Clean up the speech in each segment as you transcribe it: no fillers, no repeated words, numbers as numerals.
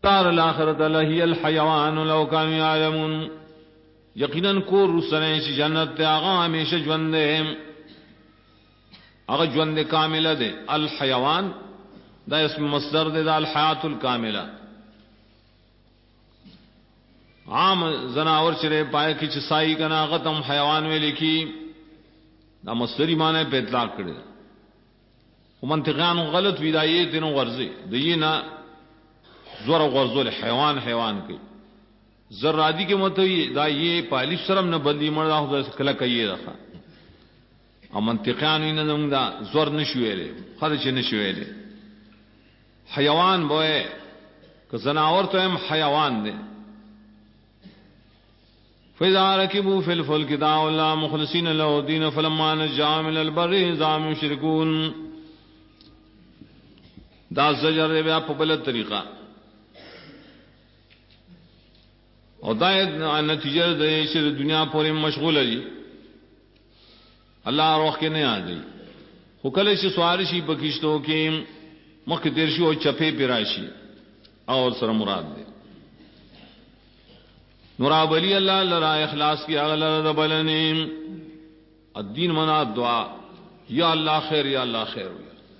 دار الاخرۃ لہی الحیوان لو کانوا یعلمون یقیناً کور رسنے چ جنت تے آغا ہمیشہ ژوند دے آغا ژوند کاملہ دے الحیوان دا اسم مصدر دے دا الحیات الکاملہ عام زناور چرے پائے کی چسائی کنا غتم حیوان میں لکھی دا مصدری معنی پہ اطلاق کرے منطقیان غلط وی دا یہ تینوں غرضی دا یہ نا زور غرضو حیوان حیوان کی زرادی کے متوی دا یہ پالی شرم نہ بدلی مردا خدا کلا کئیے رکھا اور منطقیان وی نہ دا زور نشوے لے خرچ نشوے لے حیوان بوئے کہ زناور تو ہم حیوان دے فَإِذَا رَكِبُوا فِي الْفُلْكِ دَعَوُا اللَّهَ مُخْلِصِينَ لَهُ الدِّينَ فَلَمَّا نَجَّاهُمْ إِلَى الْبَرِّ إِذَا هُمْ يُشْرِكُونَ دا زجر دے بیا پبلت طریقہ اور دا نتیجہ دے شر دنیا پوری مشغول ہے جی اللہ روح کے نہیں آ گئی حکل سے سوارشی بکشتوں کی مکھ تیرشی اور چپے پیراشی اور سر مراد دے نوراب علی اللہ لرا اخلاص کی اغلر دبلنی الدین منا دعا یا اللہ خیر یا اللہ خیر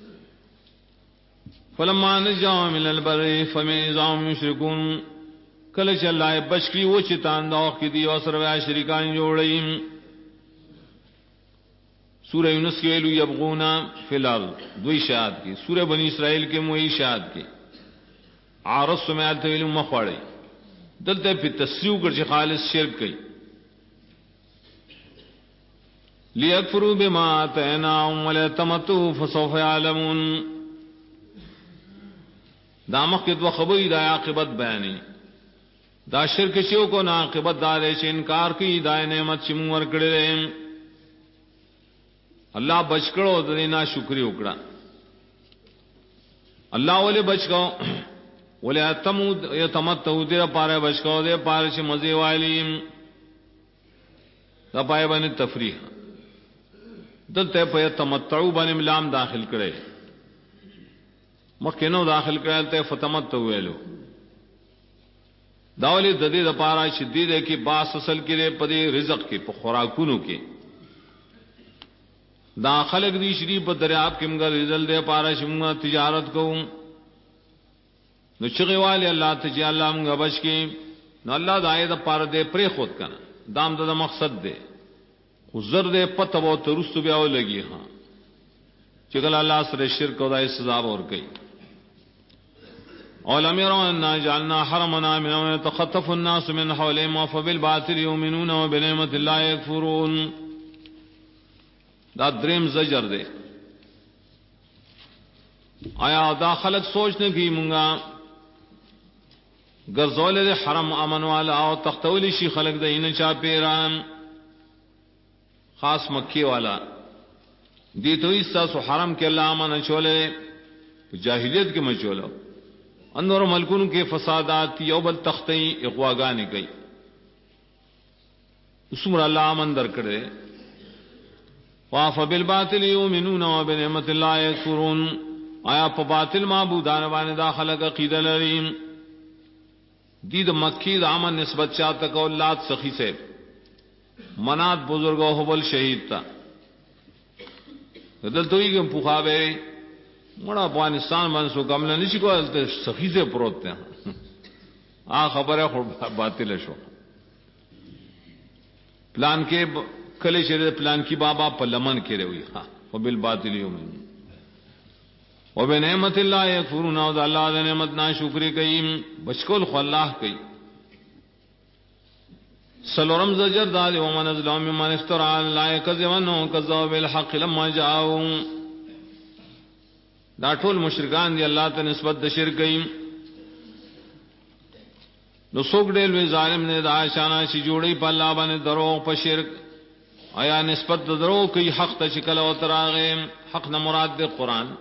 فلما نجاهم من البر فمن هم يشركون کل چلائے بشکی وہ چتان دوخ کی دی وسر و شریکان جوڑیم سورہ یونس کے ویلو یبغونا فی الارض دوی شاہد کی سورہ بنی اسرائیل کے موئی شاہد کی عارض سمیات ویلو مخواڑی دلتے پھر تصریح کر چی خالص شرک کی لیکفروا بما آتیناہم ولیتمتعوا فسوف یعلمون دامخ کے دو خبری دا عاقبت بیانی دا شرک شیو کو نا عاقبت دارے چھ انکار کی دا نعمت چھ منور کڑے رہے اللہ بچکڑو دینا شکری اکڑا اللہ والے بچکو ولی یتمتعو دیر پارے بچکو دیر پارے چھ مزے والیم دا پائے بانی تفریح دلتے پہ یتمتعو بانی ملام داخل کرے مکینو داخل کرتے فتمتعو ویلو داولی ددی دا پارا شدید ہے کہ باس اصل کی رے پدی رزق کی پا خوراکونو کی دا خلق دی شریف پا دریاب کم گا رزل دے پارا شمگا تجارت کو نو چغی والی اللہ تجی اللہ منگا بچ کی نو اللہ دا آئے دا پارا دے پری خود کنا دام دا مقصد دے خزر دے پتہ بہت ترست بیاو لگی ہاں چگل اللہ سر شرک و دا سزاب اور گئی اولم يروا انا جعلنا حرمنا من يتخطف الناس من حولهم فبالباطل يؤمنون وبنعمة الله يكفرون دا دریم زجر دے آیا دا خلق سوچنے کی منگا گرزول دے حرم امن والا او تختولی شی خلق دے انہ چا پیران خاص مکی والا دیتو اس سو حرم کے اللہ امن چولے جاہلیت کے مچولو اندر ملکون کے فسادات یوبل تختی اغواگانی گئی اسمر اللہ آمن در کرے وَافَ بِالْبَاطِلِ يُؤْمِنُونَ وَبِنِعْمَةِ اللَّهِ يَكْفُرُونَ آیا پا باطل معبودان وانی داخل عقید لریم دید مکی دا آمن نسبت چاہتا کہ اللہ سخی سے منات بزرگ و حبل شہید تا دلتوئی کہ پوخابے مڑا افغانستان منسو کملا نشی کو سخی سے پروتے ہیں خبر ہے باطل شو پلان کے کلے شرے پلان کی بابا پلمن کے رہے ہوئی وبالباطل یؤمنون وبنعمت اللہ یکفرون او اللہ دے نعمت نا شکری کئی بشکل خو اللہ کئی سلورم زجر دال ومن ازلام ممن افترى على الله كذبا وكذب بالحق لما جاءهم دا ټول مشرکان دی اللہ ته نسبت د شرک کئ نو څوک ډېر وی ظالم نه دا شانا شي جوړي په الله باندې درو په شرک آیا نسبت د درو کوي حق ته شکل او تراغه حق نه مراد دی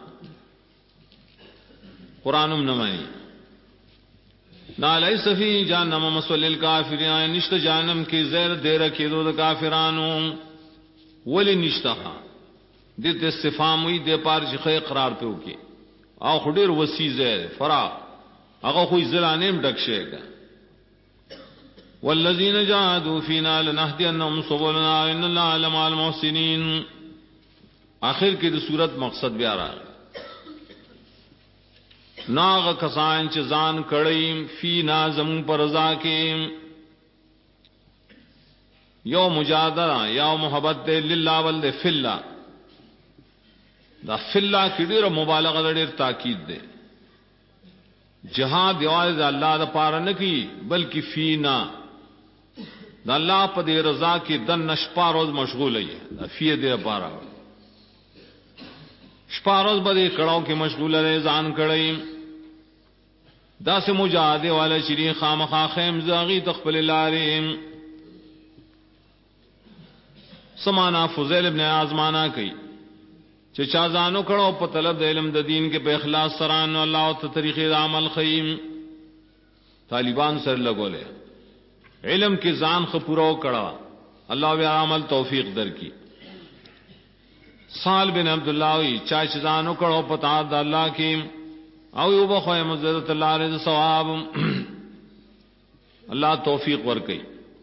قرآنم نه مانی نا لیس فی جہنم مسول للکافرین نشت جہنم کی زیر دے رکھی دو کافرانو ولی نشتہا دیت استفام ہوئی دے پار جخے قرار پہ ہوکی آو خدیر وسیع زیر فراغ هغه خو ځلانیم ډک شي کا والذین جاهدوا فینا لنهدینهم سبلنا ان الله لمع المحسنین. آخر کې د صورت مقصد بیا راغی. ناغ کسان چې ځان کړی فینا زمون پر رضا کې یو مجادله یا محبت دے للہ ول فی اللہ. دا فی اللہ کی ډیره مبالغه ډیر تاکید ده. جهاد یوازې الله د پاره نه کی بلکې فینا دا الله په دې رضا کې د نشپا روز مشغول یې دا فی دې پاره شپا روز به کړهو کې مشغول لري ځان کړی. دا سه مجاهده والا شری خامخا خیم زاغي تخپل لارې سمانا فضیل ابن آزمانا کئی چې چا ځانو کړو په طلب د علم د دین کې په اخلاص سره نو الله او طریقې د عمل خیم. طالبان سره لګولې علم کې ځان خپورو کړه الله بیا عمل توفیق درکې. سال بن عبد الله وی چا چې ځانو کړو په تعالی د الله کې او یو بخوای مزدت الله رضا ثواب الله توفیق ورکړي.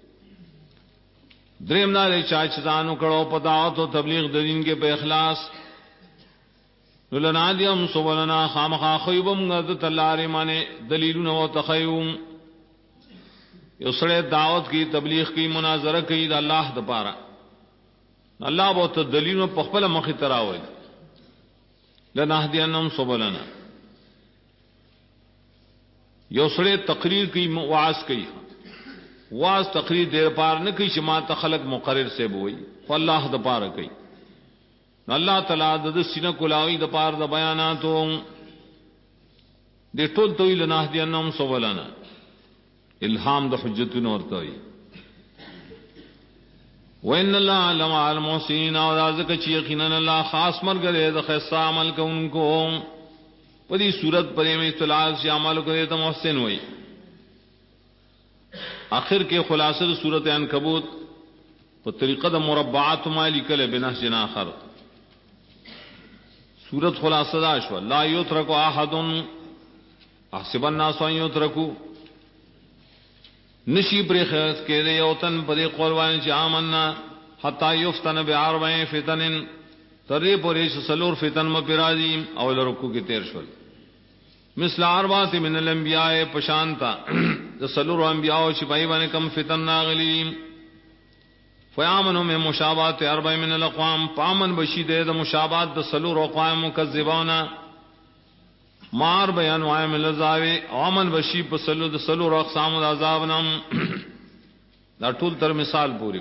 دریم نارے چاچ ځانو کړو په دعوت او تبلیغ د دین کې په اخلاص ولنادیم سبلنا خامخا خیبم غد تلاری معنی دلیلونه او تخیوم. یو سره دعوت کی تبلیغ کی مناظره کی د الله د پاره الله به ته دلیلونه په خپل مخې تراوي لنهدینهم سبلنا. یو سره تقریر کی واعظ کی واز تقریر دیر پار نہ کی شما تخلق مقرر سے بوئی واللہ د پار کی اللہ تعالی د سینہ کلاوی د پار د بیاناتو د ټول تویل نه دی انم سوالنا الهام د حجتونو ورتوي. وان الله علم المحسنین او ذک چې یقینا الله خاص مرګره د خاص عمل کوونکو په دې صورت پرې می اطلاع شي عمل کوي ته محسن وای. آخر کے خلاصہ صورت عنکبوت په طریقه د مربعات مالی کله بنهج آخر صورت خلاصہ دا شو لا یترک احد احسب الناس ان یترکوا نشی پر خیرت کې دی او تن په قول وان چې آمنا حتا یفتن باربع فتن ترې پورې سلور فتن م پیرازی او لرکو کې تیر شول مثل اربعه من الانبیاء پشانتا د سلور انبیاء او شپای باندې کم فتن ناغلی فیامنوا من مشابهات اربع من الاقوام پامن بشید د مشابهات د سلور اقوام مکذبونا مار بیان وائم لزاوی امن بشی په سلور د سلور اقسام د عذاب نام دا ټول تر مثال پوری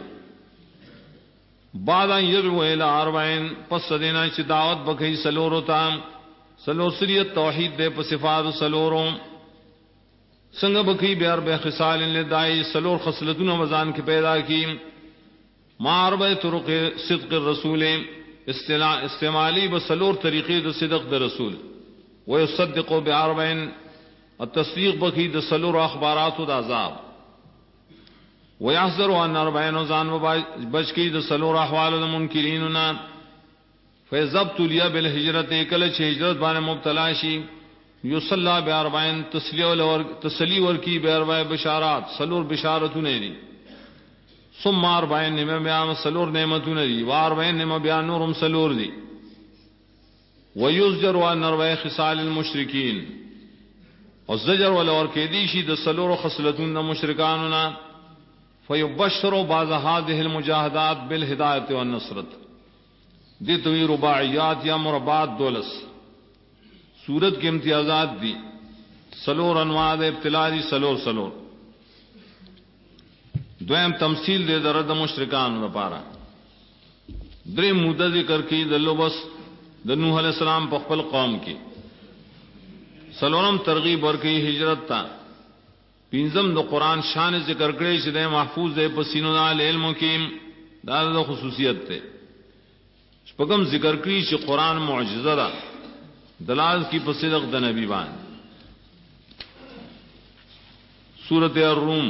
بعد ان یدعو الى اربعین پس دینا چې دعوت بکئی سلور ہوتا سلور سریت توحید دے په صفات سلوروں څنګه بکی بیار به خصال لدای سلور خصلتونه وزان کې پیدا کی مار به طرق صدق الرسول استعمالی بسلور طریقې د صدق د رسول ويصدق باربعین التصدیق بکی د سلور اخبارات د عذاب ويحذر عن اربعین وزان بچ کی د سلور احوال المنکرین فیضبط لیا بالهجرت کله چې هجرت باندې مبتلا شي یصلی باربعین تسلی ور کی باربع بشارات سلور بشارتونه دي ثم اربعین نعمت بیان سلور نعمتونه دي واربعین نعمت بیان نورم سلور دي ويزجر عن اربع خصال المشرکین او زجر ولور کې دي شي د سلور خصلتون مشرکاننا فیبشر بعض هذه المجاهدات بالهدایت والنصرت دی توی رباعیات یا مربعات دولس سورت کے امتیازات دی سلور انواع دے ابتلا دی سلور دویم تمثیل دے درد مشرکان لپاره درې موده ذکر کی دلو بس د نوح علیہ السلام په خپل قوم کې سلورم ترغیب ورکی ہجرت تا پینزم د قرآن شان ذکر کړي چې د محفوظ دی په سینو د علم کې دا د خصوصیت ته شپږم ذکر کړي چې قرآن معجزه ده دلال کی په صدق د نبی باندې سورۃ الروم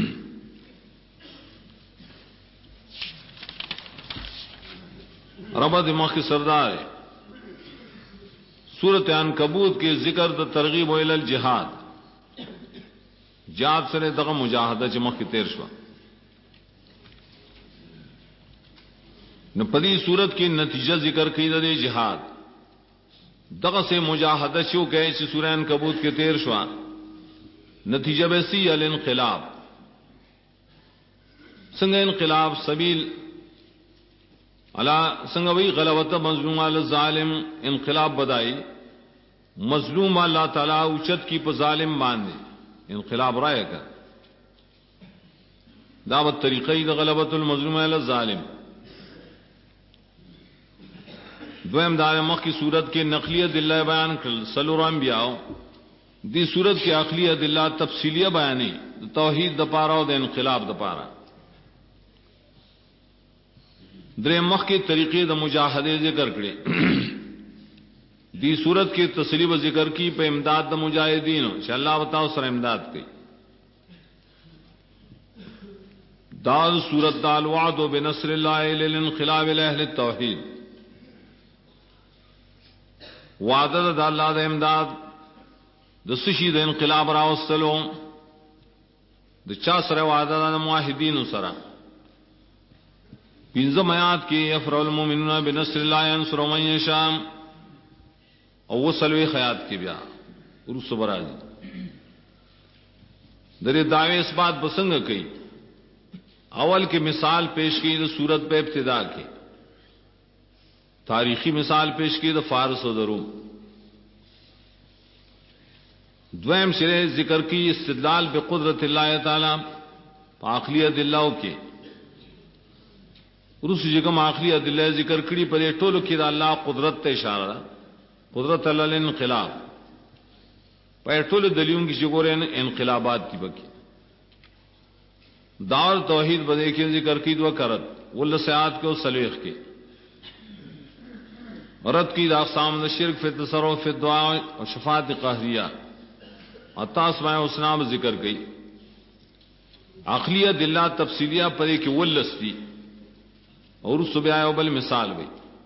ربا دماغ کی سردار سورۃ عنکبوت کے ذکر د ترغیب الی الجہاد جہاد سره دغه مجاهده چې مخکې تیر شو. نو په دې صورت کې نتیجه ذکر کړي د جهاد دغه سے مجاهده شو کې چې سورہ عنکبوت کې تیر شو. نتیجہ به سی الانقلاب. څنګه انقلاب سبیل علا څنګه وی غلبت مظلوم علی ظالم انقلاب بدائی مظلوم اللہ تعالی اوچت کی په ظالم باندې انقلاب رائے کا دعوت طریقې د غلبت المظلوم علی الظالم. دویم دار مخ کی صورت کے نقلی ادلہ بیان کړل سلور انبیاء دی صورت کے عقلی ادلہ تفصیلیہ بیانی توحید د پاره او د انقلاب د پاره. درې مخ کی طریقې د مجاهده ذکر کړي دی صورت کی تسلیب ذکر کی په امداد د مجاهدین چې الله وتعالى سره امداد کوي. دال صورت دال وعد بنصر الله للانقلاب لاهل التوحید. وعده د الله د امداد د سشي د انقلاب راوستلو د چا سره وعده د موحدین سره. پنځم آیات کې یفرح المؤمنون بنصر الله ينصر من يشاء او وسلوي خیات کې بیا ورسو برازي درې دعوی اثبات بسنګ کوي. اول کې مثال پیش کی د صورت په ابتدا کې تاریخی مثال پیش کی د فارس و روم. دویم شرح ذکر کی استدلال بقدرت اللہ تعالی عقلی ادلہ کے رس جگم عقلی ادلہ ذکر کړي په دې ټولو کې د الله قدرت ته اشاره ده. قدرت الله الانقلاب په ټولو دلیلونو کې ګورئ انقلابات دي بکی دار توحید بده کې ذکر کی دو کرت ول سیات کو سلیخ کے رد کی اقسام شرک فی تصرف فی دعا اور شفاعت قہریہ اسماء الحسنی ذکر گئی. عقلیہ دلہ تفصیلیہ پرے کی ولستی اور صبح بل مثال ہوئی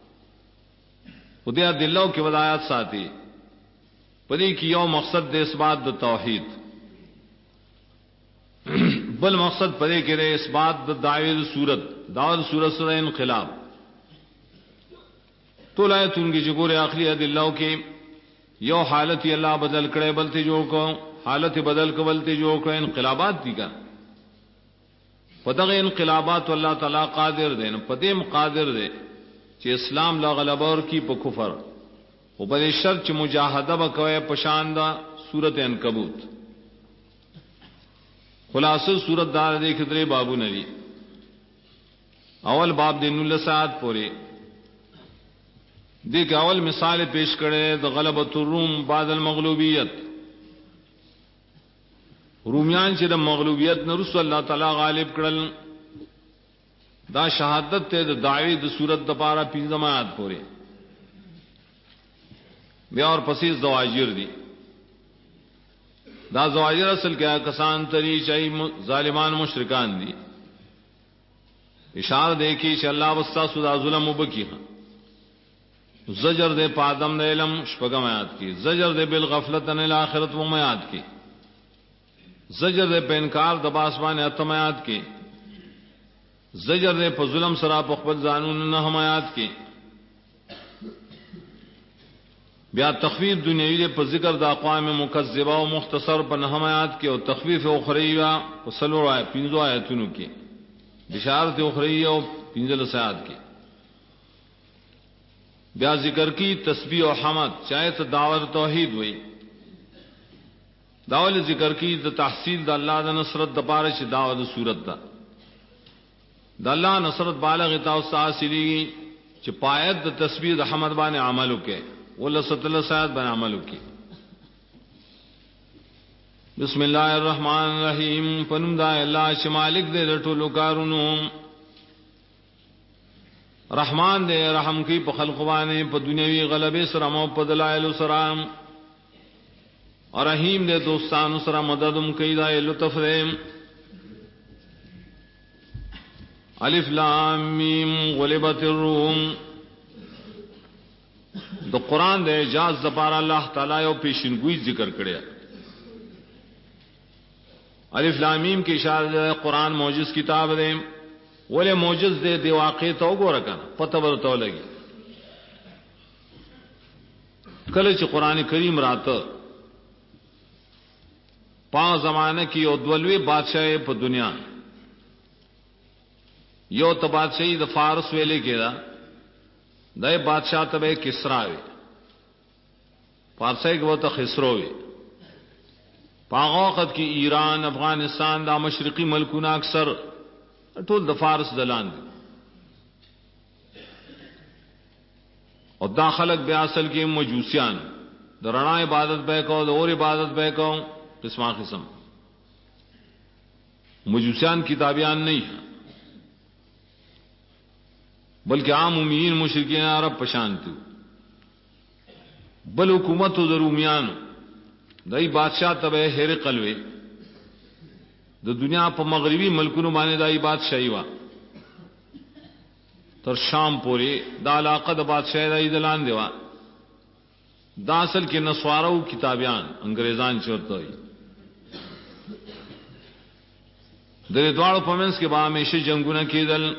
خدیا دلوں کی ودایات ساتھی پری کی یو مقصد دے اثبات د توحید بل مقصد پرے کے رے اثبات د دعوی صورت دعوت صورت سے انقلاب تو لائے تن کی جگور عقلی دلوں کی یو حالت ہی اللہ بدل کرے بلتے جو کو حالت بدل کو بلتے جو کو انقلابات دی کا پتہ انقلابات اللہ تعالی قادر دے پدیم قادر دے چې اسلام لا غلبہ اور کی په کفر او بل شر چې مجاهده وکوي پشاندا سورۃ عنکبوت. خلاصہ سورۃ دار دے خطرے بابو نری اول باب دین الساعت پورے دیکھ اول مثال پیش کرے د غلبۃ الروم بعد المغلوبیت. رومیان چې د مغلوبیت نه رسول الله تعالی غالب کړل دا شہادت تے دا دعوی دا صورت دا پارا پینزم آیات پورے بیا اور پسیز زواجر دی. دا زواجر اصل کیا کسان تری چاہی ظالمان مشرکان دی اشار دیکھی چا اللہ وستا سدا ظلم مبکی ہاں. زجر دے پادم دے علم شپگم آیات کی. زجر دے بالغفلت ان الاخرت و میات کی. زجر دے پینکار دباسبان اتم آیات کی. زجر دے په ظلم سرا په خپل ځانون نه حمایت کې. بیا تخفیف دنیوی دے په ذکر د اقوام مکذبه او مختصر په حمایت کې او تخفیف اخروی او سلور آیت پنځو آیتونو کې بشارت اخروی او پنځل آیات کې. بیا ذکر کی تسبیح او حمد چاہے تو دعوت توحید ہوئی داول ذکر کی د تحصیل د الله د نصرت د پاره چې دعوت صورت دا د الله نصرت بالغ تا حاصلی چې پایت د تسبیح د حمد باندې عمل وکي ولا ستل سات باندې عمل وکي. بسم الله الرحمن الرحیم پنوم دا الله چې مالک دې ټولو کارونو رحمان دے رحم کی په خلق باندې په دنیوي غلبې سره مو په دلایل سره اور رحیم دے دوستانو سره مددم کوي دا لطف دې. الف لام میم غلبت الروم د قران د اعجاز لپاره الله تعالی یو پیشنګوئی ذکر کړی الف لام میم کې اشاره قرآن معجز کتاب دی. ولې معجز دی؟ دی واقع ته وګوره کنه پته ورته لګي. کله چې قرآن کریم راته په زمانه کې یو دولوي بادشاہ په دنیا، یو ته بادشاہي د فارس ویلې کېدا، دای بادشاہ ته کسرا وی، فارسی کې وته خسرو وی. په وخت کې ایران، افغانستان دا مشرقي ملکونه اکثر ټول د فارس دلان دي. او دا خلق بیا اصل کې مجوسیان، د رڼا عبادت به کو، د اور عبادت به کو، قسمه قسم مجوسیان کتابیان نه بلکہ عام امیین مشرکین عرب پشانتو. بل حکومت د رومیانو دای بادشاہ تبه هرقل وی، د دنیا په مغربي ملکونو باندې دای بادشاہي وا تر شام پورې دا علاقه د بادشاہ دای دلان دیوا. دا اصل کې نسوارو کتابیان انګريزان چورته وي. د دوړو په منځ کې به همیشه جنگونه کېدل.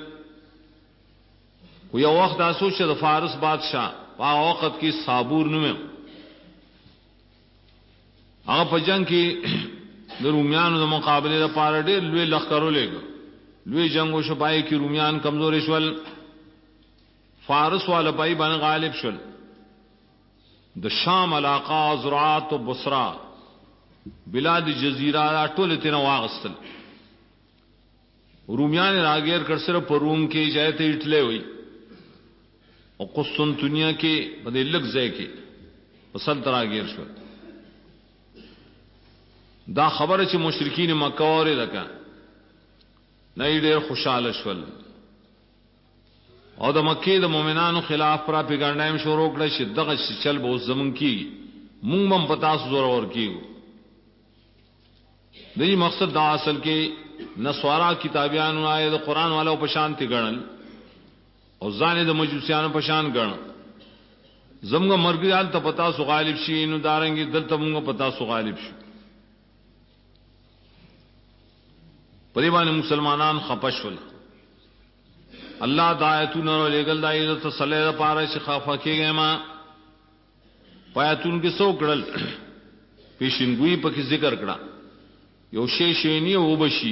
یو وخت دا سوچ د فارس بادشاہ په وخت کې صابور نوم، هغه په جنگ کې د رومیانو د مقابله لپاره ډېر لوی لښکرو لګو. لوی جنگ وشو، پای کې رومیان کمزوري شول، فارس والا پای باندې غالب شول. د شام علاقه، زراعت او بصرا، بلاد جزیره ټول تینا واغستل. رومیان راګیر کړ سره په روم کې جایته ایټلې وي او قسطنطنیه کې په دې لږ ځای کې وصل راګیر شو. دا خبره چې مشرکین مکه وره دکا نه ډېر خوشاله شول او د مکه د مؤمنانو خلاف پراپګاندا شروع کړه چې دغه چل به زمون کی مونږ هم پتا زور ور کیو. دې مقصد دا اصل کې نسوارا کتابیانو آئے د قرآن والا په شان تی ګڼل او ځان د مجوسیانو په شان ګڼ. زموږ مرګیال ته پتا سو غالب شي، نو دارنګي دلته موږ پتا سو غالب شي. پرې باندې مسلمانان خپشول. الله د آیتونو لګل د عزت صلی الله پاره چې خافه کېږي ما پاتون کې سو کړل پیشنګوئی په کې ذکر کړه. یو شی نه وبشي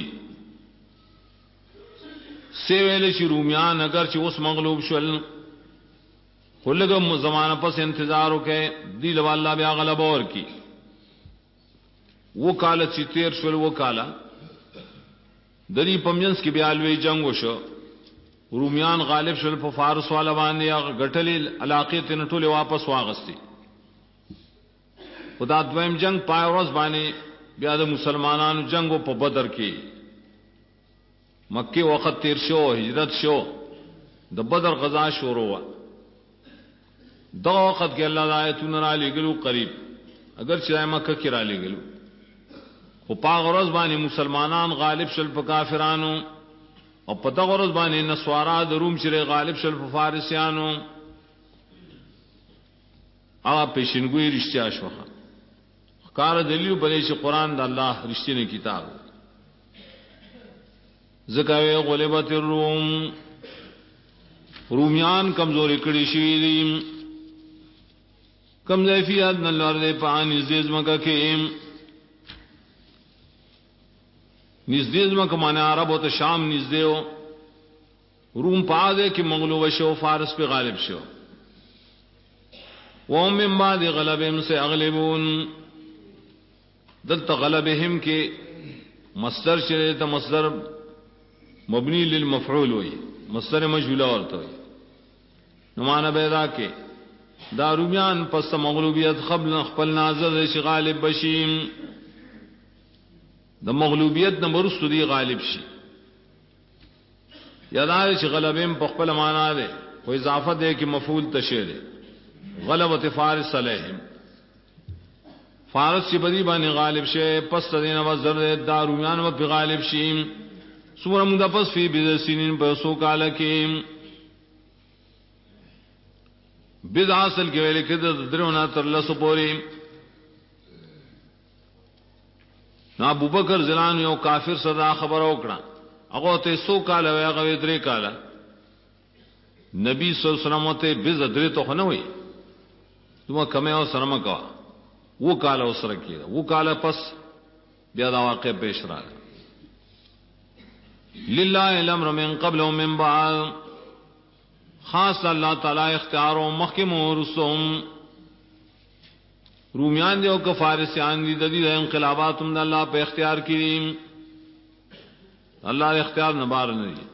سی ویل چې رومیان اگر چې اوس مغلوب شول، خلګم زمانہ پس انتظار وکي دی له الله بیا غلبه ورکی. و کال چې تیر شول، و کاله د دې پمجنس کې بیا لوی جنگ وشو. رومیان غالب شول په فارس والا باندې، هغه غټلې علاقې ته ټوله واپس واغستې. خدا دویم جنگ پای ورځ باندې بیا د مسلمانانو جنگو په بدر کې مکه وخت تیر شو، هجرت شو، د بدر غزا شروع وا. دا وخت کې الله د آیتونو را لګلو قریب، اگر چې مکه کې را لګلو، خو په غرض باندې مسلمانان غالب شول په کافرانو، او په دغه غرض باندې نسوارا د روم چې غالب شول په فارسیانو. هغه پیشنګوئی رښتیا شوه. کار دلیل بلې چې قرآن د الله رښتینی کتاب. زکوی غلبت الروم، رومیان کمزوری کړي شي دي. کم ظرفیت نه لري په انیز مکه کې، نږدې مکه معنی عربو ته شام نږدې و. روم پاده کې مغلوب شو، فارس په غالب شو. و من بعد غلبهم سيغلبون. دلته غلبهم کې مصدر چې ته مصدر مبني للمفعول وي، مصدر مجهوله ورته وي. نو معنا پیدا کې دا رومیان پس مغلوبیت قبل خپل ناظر شي غالب بشي، د مغلوبیت نه مرستو دی غالب شي. یادار چې غلبهم په خپل معنا ده، خو اضافه ده کې مفعول تشه ده. غلبت فارس علیهم، فارس چې بدی باندې غالب شي، پس دینه وزر د رومیان په غالب شي. سوره موږ پس فی بذسنین په سو کال کې بذ اصل کې ویل کې د درونه تر لسو پورې نا ابوبکر زلان یو کافر صدا خبر وکړه هغه ته 100 کال وی هغه 3 کال نبی صلی الله علیه وسلم ته بزدره ته نه وي دوه کمه او سره کا وہ کال او سره کیږي وہ کال پس بیا دا واقع پیش راغی للہ الامر من قبل و من بعد خاص اللہ تعالی اختیار و محکم و رسوم رومیان دیو که فارسیان دی ددی انقلابات دا اللہ پہ اختیار کریم اللہ اختیار نبار نہیں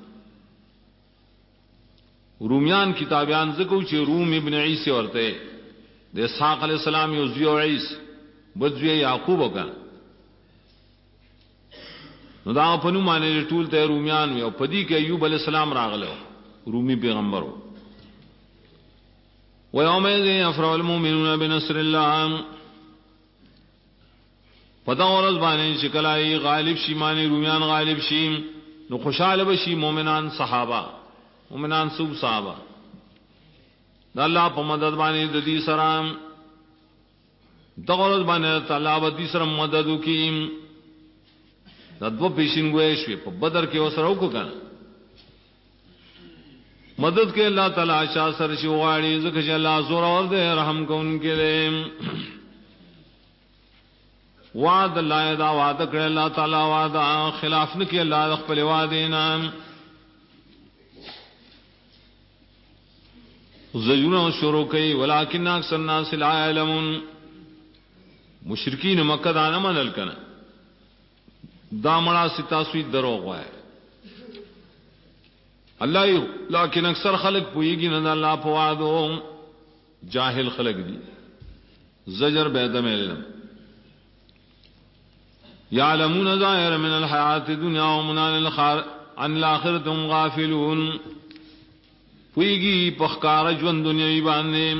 رومیان کتابیان ذکو چی روم ابن عیسی ورتے دے اسحاق علیہ السلام یو زیو عیس بدزوی یعقوب کا نو دا پنو مانے ټول ته رومیان وی او پدی کې ایوب علیہ السلام راغلو رومی پیغمبر و یومئذ یفرح المؤمنون بنصر الله پدا ورځ باندې شکلای غالب شي معنی رومیان غالب شي نو خوشاله بشي مؤمنان صحابه مؤمنان سب صحابه دا الله په مدد باندې د دې سره دا ورځ باندې تعالی د دې سره مدد وکي دا دو پیشن گوئے شوی پا بدر کے وسرو کو کنا مدد کے اللہ تعالی شاہ سرشی وغاڑی ذکر اللہ زور اور دے رحم کو ان کے لئے وعد اللہ دا وعد کرے اللہ تعالی وعد خلاف نکی اللہ دخپل وعدینا زجونا شروع کئی ولیکن اکثر ناس لا علمون مشرکین مکہ دانا منل کنا دامڑا ستاسوی دروغ ہے اللہ لیکن اکثر خلق پوئی گی نہ اللہ پوادو جاہل خلق دی زجر بیدم علم یعلمون ظاہر من الحیات دنیا ومن عن الاخرت هم غافلون پوئی گی پخکار جون دنیاوی باندے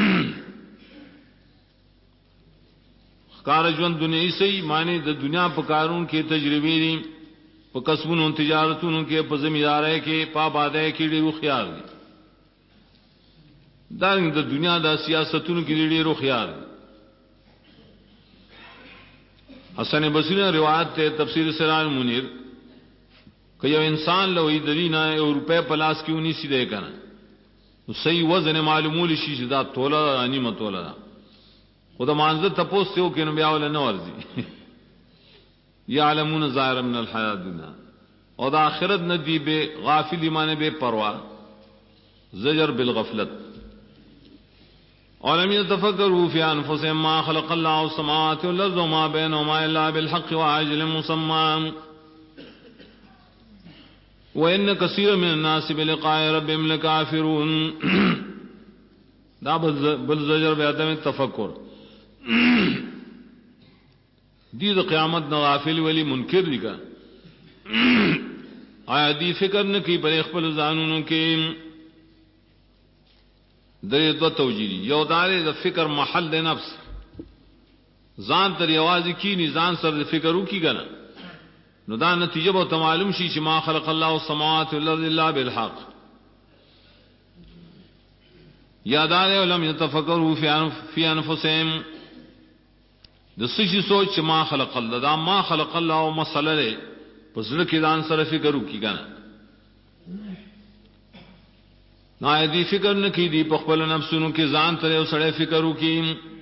کارجون دنیا سے معنی د دنیا پکارون کے تجربے دی په کسبونو تجارتونو کې په زمیدارۍ کې په آبادۍ کې ډېر خیال دي دا د دنیا د سیاستونو کې ډېر خیال دي. حسن بصری روایت ته تفسیر سراج منیر کہ یو انسان لوی درینا یو روپے پلاس کیوں نہیں سیدھے کنا نو صحیح وزن معلومول شي چې دا توله اني متوله خدا مانزه تپوس ته وکینو بیا ول نه ورزي یعلمون ظاهر من الحیات الدنیا او دا آخرت ندی به غافل ایمان به پروا زجر بالغفلت اولم يتفکروا فی انفسهم ما خلق الله السماوات والارض وما بينهما الا بالحق واجل مسمى وان كثيرا من الناس بلقاء ربهم لكافرون دا بالزجر بعدم التفکر دی دا قیامت نہ غافل ولی منکر دی کا آیا دی فکر نہ کی پر خپل زانونو کې درې دو توجیری یو دار د فکر محل د نفس ځان تر یوازې کی نه ځان سره فکر وکي کنه نو دا نتیجه به معلوم شي چې ما خلق الله السماوات والارض الا بالحق یادار علم يتفکروا فی انفسهم د سشي سوچ ما خلق الله دا ما خلق الله او مسله پس لکه ځان سره فکر وکي کنه نا دی فکر نہ کی دی پخپل نفسونو کې ځان تر او سړی فکر وکي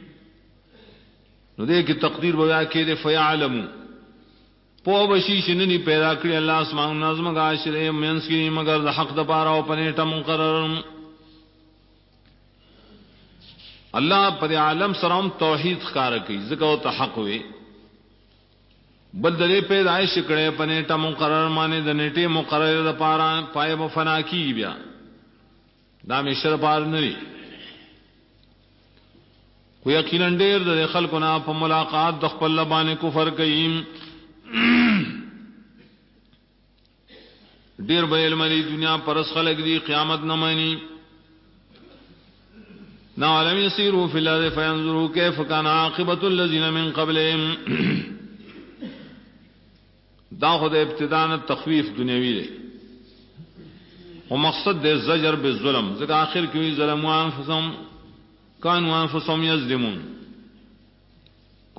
نو دې کې تقدیر ویا کې دې فیعلم پو بشی شننی پیدا کړی الله اسمان نظم غاشره منس کې مگر د حق د پاره او پنيټه مقرر الله پر عالم سرام توحید ښکار کوي ځکه او ته حق وي بل دې پیدائش کړي پنيټه مقرر معنی د نیټه مقرر د پاره پای په فنا کی بیا دا مشر پار نه خو یقینا ډېر د خلکو نه په ملاقات د خپل لبانه کفر کوي ډېر به علم دی دنیا پرس خلق دی قیامت نه مانی نا علم يسيروا في الارض فينظروا كيف كان عاقبه الذين من قبلهم دا خود ابتداء تخویف دنیوی دی و مقصد دے زجر بالظلم ذکر آخر کیوئی ظلموا انفسهم كانوا انفسهم يظلمون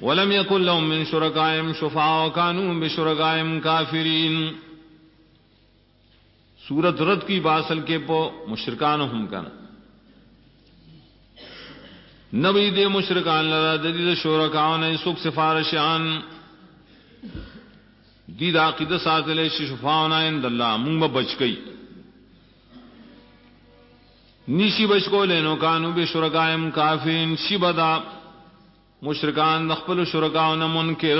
ولم يكن لهم من شركائهم شفعاء وكانوا بشركائهم كافرين. سورت رد کی باسل کے پو مشرکان ہم کنا نبی دے مشرکان لرا جدید شرکاؤن سوک سفارشان دید عقیدہ ساتلے شفاؤنا عند اللہ منگ بچ گئی نیشی بچ کو لینو کانو بے شرکائم کافرین شبدا مشرکان نخپل شرکاؤن منکر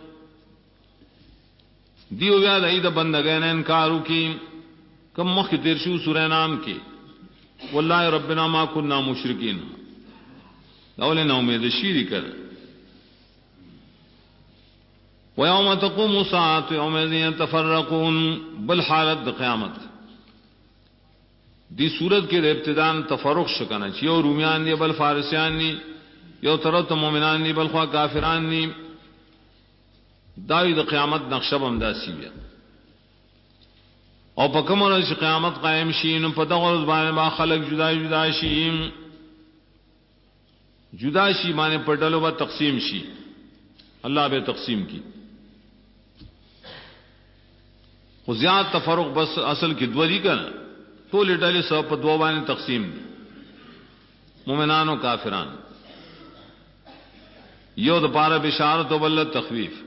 دیو بیاد عید بندگین انکارو کی کم مخ تیرشو سورہ نام کی واللہ ربنا ما کننا مشرکین اولین امید شیری کر ویوم تقوم الساعة یومئذ یتفرقون بالحالت قیامت دی صورت کے ابتدان تفرق شکنا چی you رومیان the bill فارسیان the you طرف مومنان دی بل خواہ کافران دی داوی دا قیامت نقشب امداسی بیا او پکم ورځ قیامت قائم شین په دغه ورځ باندې با خلق جدا جدا شي جدا شي باندې پټلو با تقسیم شي الله به تقسیم کی خو زیات تفرق بس اصل کې دوی کړه ټول ډلې سب په دوه باندې تقسیم دي مومنان او کافران یو د پاره بشارت او بل تخویف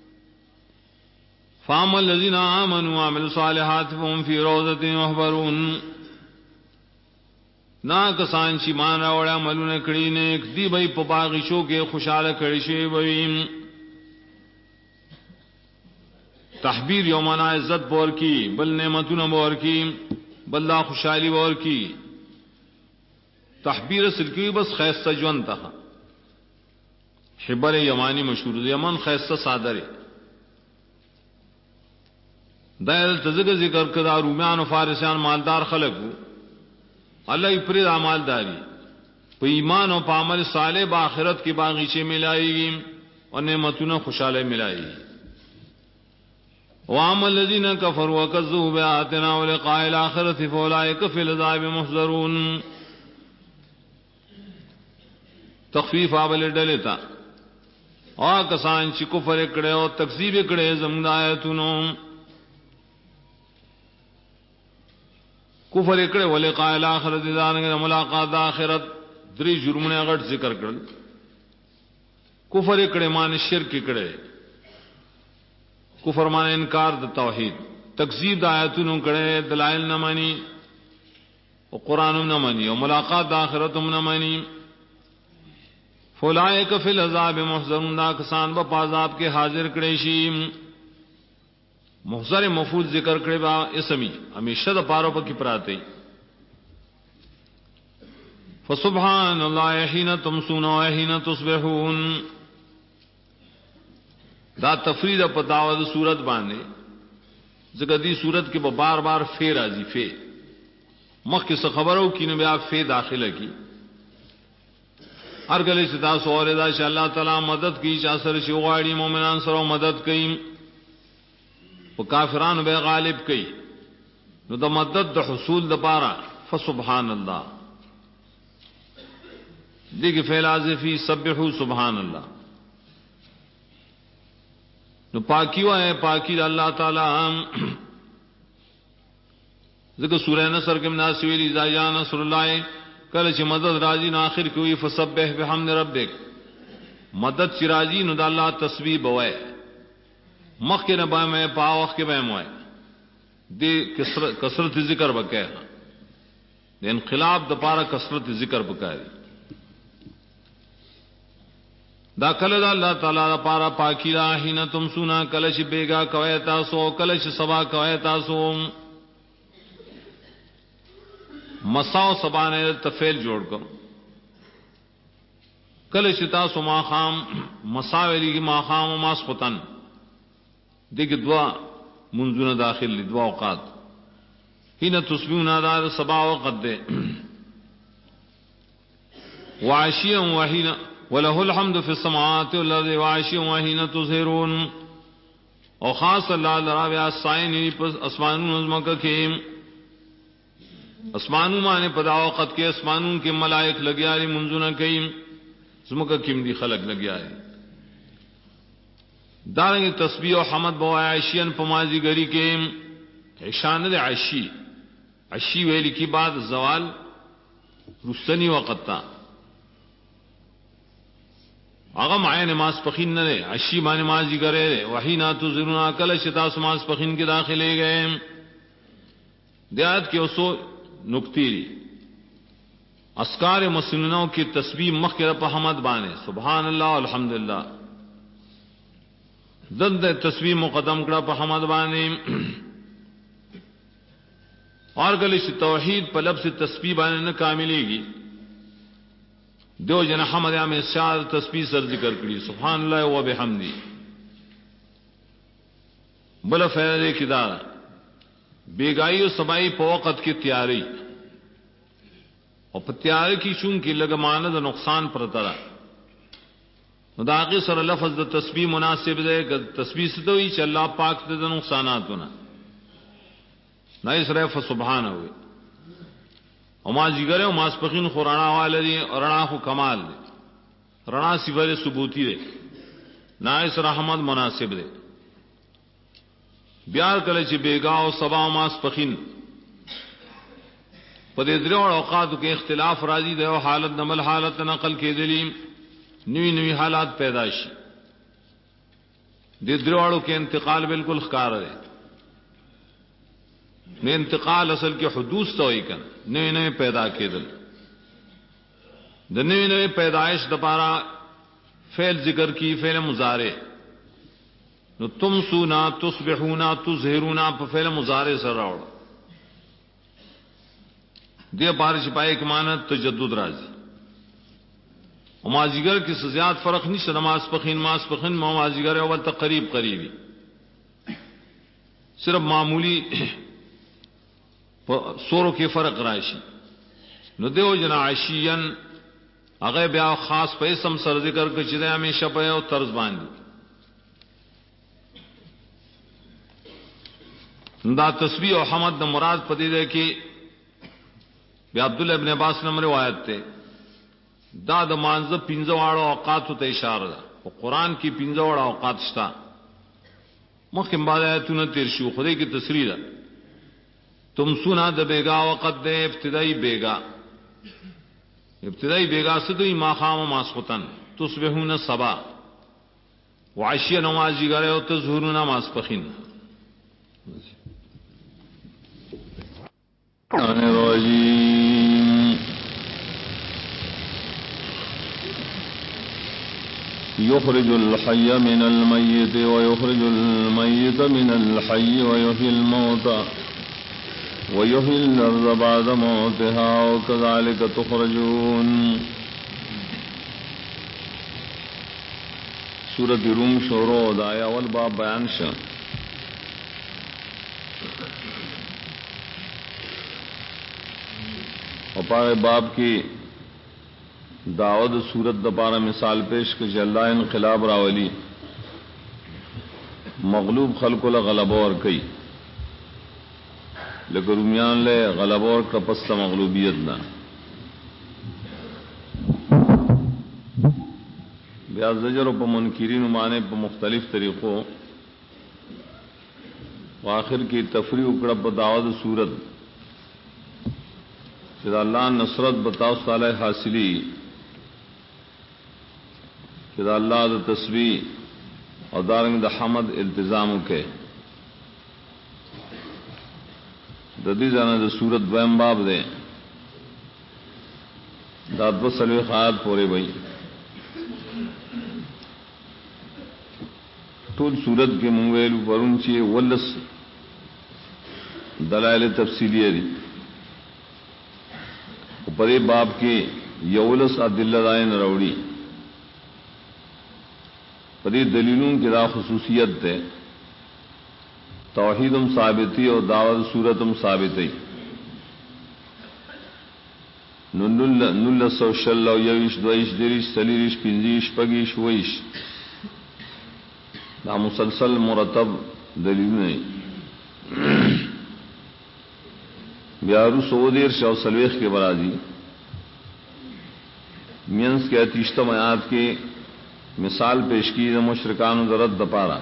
فاما الذين آمنوا وعملوا الصالحات فهم في روضة يحبرون نا کسان چې مان راوړ عملونه کړی نیک دی به په باغشو کې خوشاله کړي شي وي تحبیر یومنا عزت بور کی بل نعمتونه بور کی بل لا خوشحالی بور کی تحبیر سلکی بس خیسته ژوند ته حبر یمانی مشهور یمن خیسته صادره دایل تزګ ذکر کړه رومیان او فارسیان مالدار خلقو الله یې پرې مالداری په ایمان او په عمل صالح په آخرت کې باغیچه ملایي او نعمتونه خوشاله ملایي وعمل الذين كفروا وكذبوا بآياتنا ولقاء الآخرة فأولئك في العذاب محضرون تخفیف اول ډلتا او کسان چې کفر کړي او تکذیب کړي زموږ آیاتونو کفر کړه ولقاء الاخرت ځانګه ملاقات اخرت درې جرمونه غټ ذکر کړل کفر کړه مان شرک کړه کفر مان انکار د توحید تکذیب د آیاتونو کړه دلائل نه مانی او قران نه مانی او ملاقات د اخرت هم نه مانی فولائک فی العذاب محضرون دا کسان په عذاب کې حاضر کړي شي محضر مفعول ذکر کړي با اسمی همیشه د پاره په کې پراته فسبحان الله حين تمسون وحين تصبحون دا تفرید په داوود صورت باندې ځکه دې صورت کې به بار بار فی راځي فی مخکې څه خبرو کینو بیا فی داخله کی هر کله چې تاسو اورئ چې الله تعالی مدد کوي چې اثر شي غواړي مؤمنان سره مدد کوي او کافرانو به غالب کوي نو د مدد د حصول د پاره فسبحان الله دغه فعل ازفی سبحوا سبحان الله نو پاکی وای پاکی الله تعالی ذکر سورہ نصر کې مناسب ویلی ذا نصر الله کله چې مدد راځي نو اخر کې وی فسبح بحمد ربک مدد چې راځي نو د الله تسبیح بوای مخ کے نبا میں پاوخ کے بہ موائے دی کثرت ذکر بکے دے انقلاب دپارا کثرت ذکر بکاری دا کل دا اللہ تعالی دا پارا پاکی دا حین تم سونا کلش بیگا کوئے تاسو کلش سبا کوئے تاسو مساو سبانے تفیل جوڑ کر کلش تاسو ما خام مساویلی کی ما خام و ماس خطن دیکھ دعا منزون داخل لی دعا اوقات حین تسبیون آدار سبا وقت دے وعشیا وحین وله الحمد فی السماوات والارض وعشیا وحین تظہرون او خاص اللہ لرابی آسائنی پس اسمانون ازمکہ کے اسمانون مانے پدا وقت کے اسمانون کے ملائک لگیاری منزون کئی ازمکہ کم دی خلق لگیاری دارنگ تسبیح و حمد بوایا عشین پمازی گری کے عشان دے عشی عشی ویلی کی بعد زوال رستنی وقت تا اغم آئے نماز پخین نہ دے عشی ما نمازی کرے دے وحی نہ تو ضرور کل شتا سماز پخین کے داخلے گئے دیات کے اسو نکتیری اسکار مسلمانوں کی تسبیح مخ کے رب حمد بانے سبحان اللہ الحمدللہ دند تسبیح مقدم کڑا پہ حمد بانے اور گلش توحید پہ لفظ تسبیح بانے نہ کاملے گی دو جن حمد میں شاد تسبیح سر ذکر کری سبحان اللہ و بحمدی بلا فیض کدار بیگائی و سبائی پہ وقت کی تیاری اور پہ تیاری کی چون کی لگماند نقصان پر طرح داغی سر لفظ دا تسبیح مناسب دے تسبیح سے تو ہی چ اللہ پاک دے نقصانات ہونا نہ اس رف سبحان ہوئے اما جگرے ماس پخین خو رنا والے دی اور رنا خو کمال دے رنا صفر ثبوتی دے نہ اس رحمت مناسب دے بیار کلے چ بیگا و سبا ماس پخین پدے درے اور اوقات کے اختلاف راضی دے حالت نمل حالت نقل کے دلیم نوی نوی حالات پیدائشی دروڑوں کے انتقال بالکل خکار ہے نے انتقال اصل کے حدوث تو ہی کن نئے نئے پیدا کے دل نئے نئے پیدائش دپارا فعل ذکر کی فعل مضارع نو تم سونا تصبحونا تظہرونا فعل مضارع سر راوڑ دے پار چھپائے کہ مانا تجدد راضی مازیگر کی زیاد فرق نہیں سے نماز پخین ماز پخین مازیگر اول تک قریب قریبی صرف معمولی سوروں کے فرق رائشی نو دیو جنا عشین اغیر بیا خاص پیسم سر ذکر کے چدے ہمیشہ پہ اور طرز باندھی دا تسبیح و حمد دا مراد پتی دے کہ بیا عبداللہ ابن عباس نے روایت تے دا د مانزه پنځه واړو اوقاتو ته اشاره ده او قرآن کې پنځه واړو اوقات شته مخکې بعد آیتونه تیر شو خدای کی تصریح ده تم سنا د بیگا وقت ده ابتدائی بیگا سدوی ما خام ماسختن تصبحون صبا وعشی نمازی گرے او تظهرون ماسپخین يخرج الحي من الميت ويخرج الميت من الحي ويحيي الموتى ويحيي الأرض بعد موتها وكذلك تخرجون. سورۃ روم شروع دایا اول باب بیان شا اور پارے باب کی دعوت سورت دپارہ مثال پیش کہ اللہ انقلاب راولی مغلوب خلق غلبہ اور کئی لیکن رومیان لے غلبہ اور کپست مغلوبیت نہ بیا زجر و پا منکرین مانے پا مختلف طریقوں وآخر کی تفریح اکڑا پا دعوت سورت کہ اللہ نصرت بتاؤ صالح حاصلی کہ اللہ دا تسبیح اور دارنگ دا حمد التزام کے ددی جانا دا سورت دویم باب دے داد و سلوی خیات پورے بھائی ٹول سورت کے منگویل ورن چیے ولس دلائل تفصیلی دی پرے باب کے یولس عدل دائن روڑی پری دلیلوں کی را خصوصیت ہے توحیدم ثابتی اور دعوت صورتم ثابتی نل سو شل یویش دویش دریش سلیریش پنجیش پگیش ویش نا مسلسل مرتب دلیل نہیں بیارو سو دیر شو سلویخ کے برازی مینس کے اتیشتم آیات کے مثال پیش کی مشرکان درد دپارا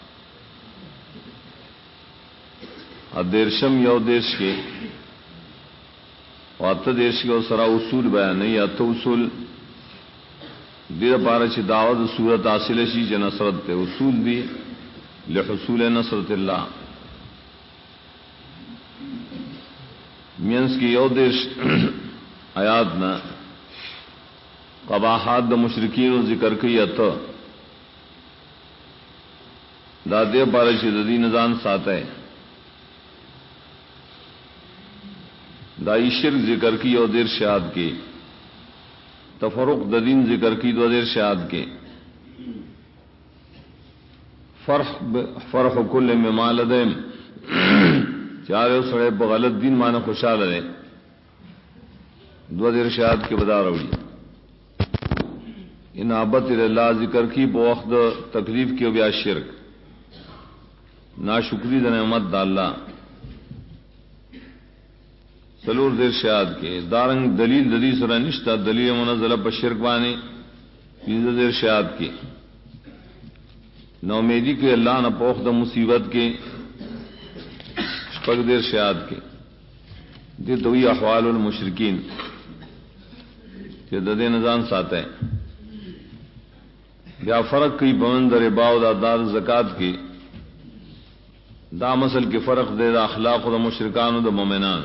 ادیرشم یو دیش کے ات دیش کے سرا اصول بیان نہیں ات اصول دیر پارا چی دعوت صورت حاصل شی چ نصرت تے اصول دی لحصول نصرت اللہ مینس کی یو دیش آیات نا قباحات دا مشرکین و ذکر کی ات دا دیر پارا چی دی نظام ساتا ہے دا شرک ذکر کی اور دیر شہاد کے تفرق ددین ذکر کی دو دیر شہاد کے فرح کل میں مالدین چارے سڑے بغلط دین مانا خوشحال رہے دو دیر شہاد کے بدا روڑی ان آبت اللہ ذکر کی بوقت تکلیف کی بیا شرک ناشکری د نعمت دا اللہ سلور دیر شہاد کے دارنگ دلیل دلی سرا نشتہ دلیل منزلہ پر شرک بانی پینزہ دیر شہاد کے نومیدی کے اللہ نہ پوخ دا مصیبت کے شپگ دیر شہاد کے دے توی احوال المشرکین کہ ددے نظام ساتا ہے یا فرق کی بمن در باؤ دا دار زکات کے دا مسل کے فرق دے دا اخلاق دا مشرکان دا مومنان